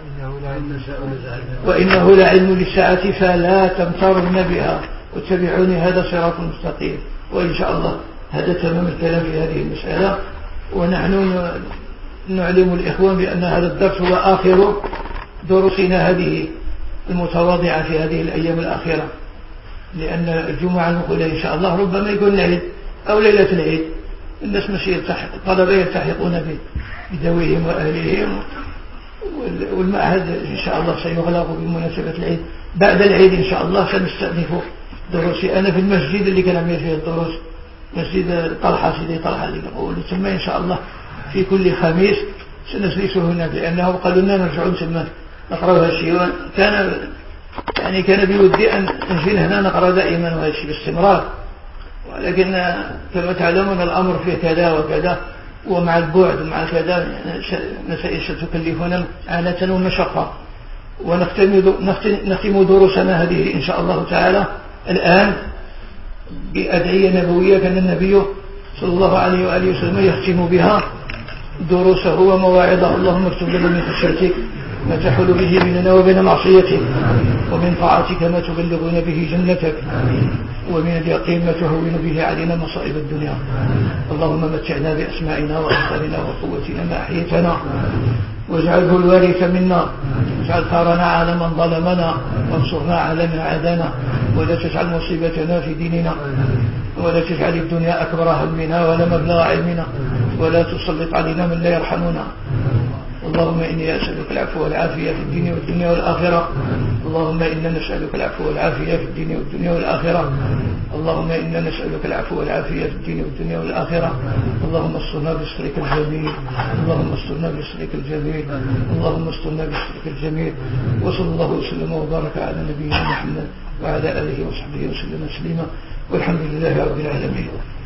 وإنه لعلم للساعة فلا تمترن بها واتبعوني هذا صراط مستقيم. وإن شاء الله هذا تمام الكلام في هذه المسألة. ونحن نعلم الإخوان بأن هذا الدرس هو آخر دروسنا هذه المتواضعة في هذه الأيام الأخيرة، لأن الجمعة المقبلة إن شاء الله ربما يكون العيد أو ليلة العيد. الناس مش يلتحق، الطلبة يلتحقون بذويهم وأهلهم، والمعهد إن شاء الله سيغلق بمناسبة العيد. بعد العيد إن شاء الله سنستأنف دروسي أنا في المسجد اللي كان عمل فيه الدروس، مسجد طلحة سيدي طلحة اللي نقول ثم إن شاء الله في كل خميس سنجلس هناك، لأنه قالوا لنا نرجعون ثم نقرأ هذا الشيء. كان يعني كان بودي أن نجي هنا نقرأ دائما وهذا الشيء باستمرار، ولكن كما تعلمون الأمر فيه كذا وكذا، ومع البعد ومع كذا مسائل ستكلفنا عنة ومشقة. ونختم دروسنا هذه إن شاء الله تعالى الآن بأدعية نبوية كان النبي صلى الله عليه وآله وسلم يختم بها دروسه ومواعظه. اللهم اكتب لنا من خشيتك ما تحول به بيننا وبين معصيتك، ومن طاعتك ما تبلغنا به جنتك، ومن اليقين ما تهون به علينا مصائب الدنيا. اللهم متعنا بأسماعنا وأبصارنا وقوتنا ما أحييتنا، واجعله الوارث منا، واجعل ثارنا على من ظلمنا، وانصرنا على من عادانا، ولا تجعل مصيبتنا في ديننا، ولا تجعل الدنيا أكبر همنا ولا مبلغ علمنا، ولا تسلط علينا من لا يرحمنا. اللهم إني أسألك العفو والعافية في الدين والدنيا والآخرة. اللهم إنا نسألك العفو والعافية في الدين والدنيا والآخرة. اللهم إنا نسألك العفو والعافية في الدين والدنيا والآخرة. اللهم استرنا بسترك الجميل، اللهم استرنا بسترك الجميل، اللهم استرنا بسترك الجميل. وصلى الله وسلم وبارك على نبينا محمد وعلى آله وصحبه وسلم تسليما، والحمد لله رب العالمين.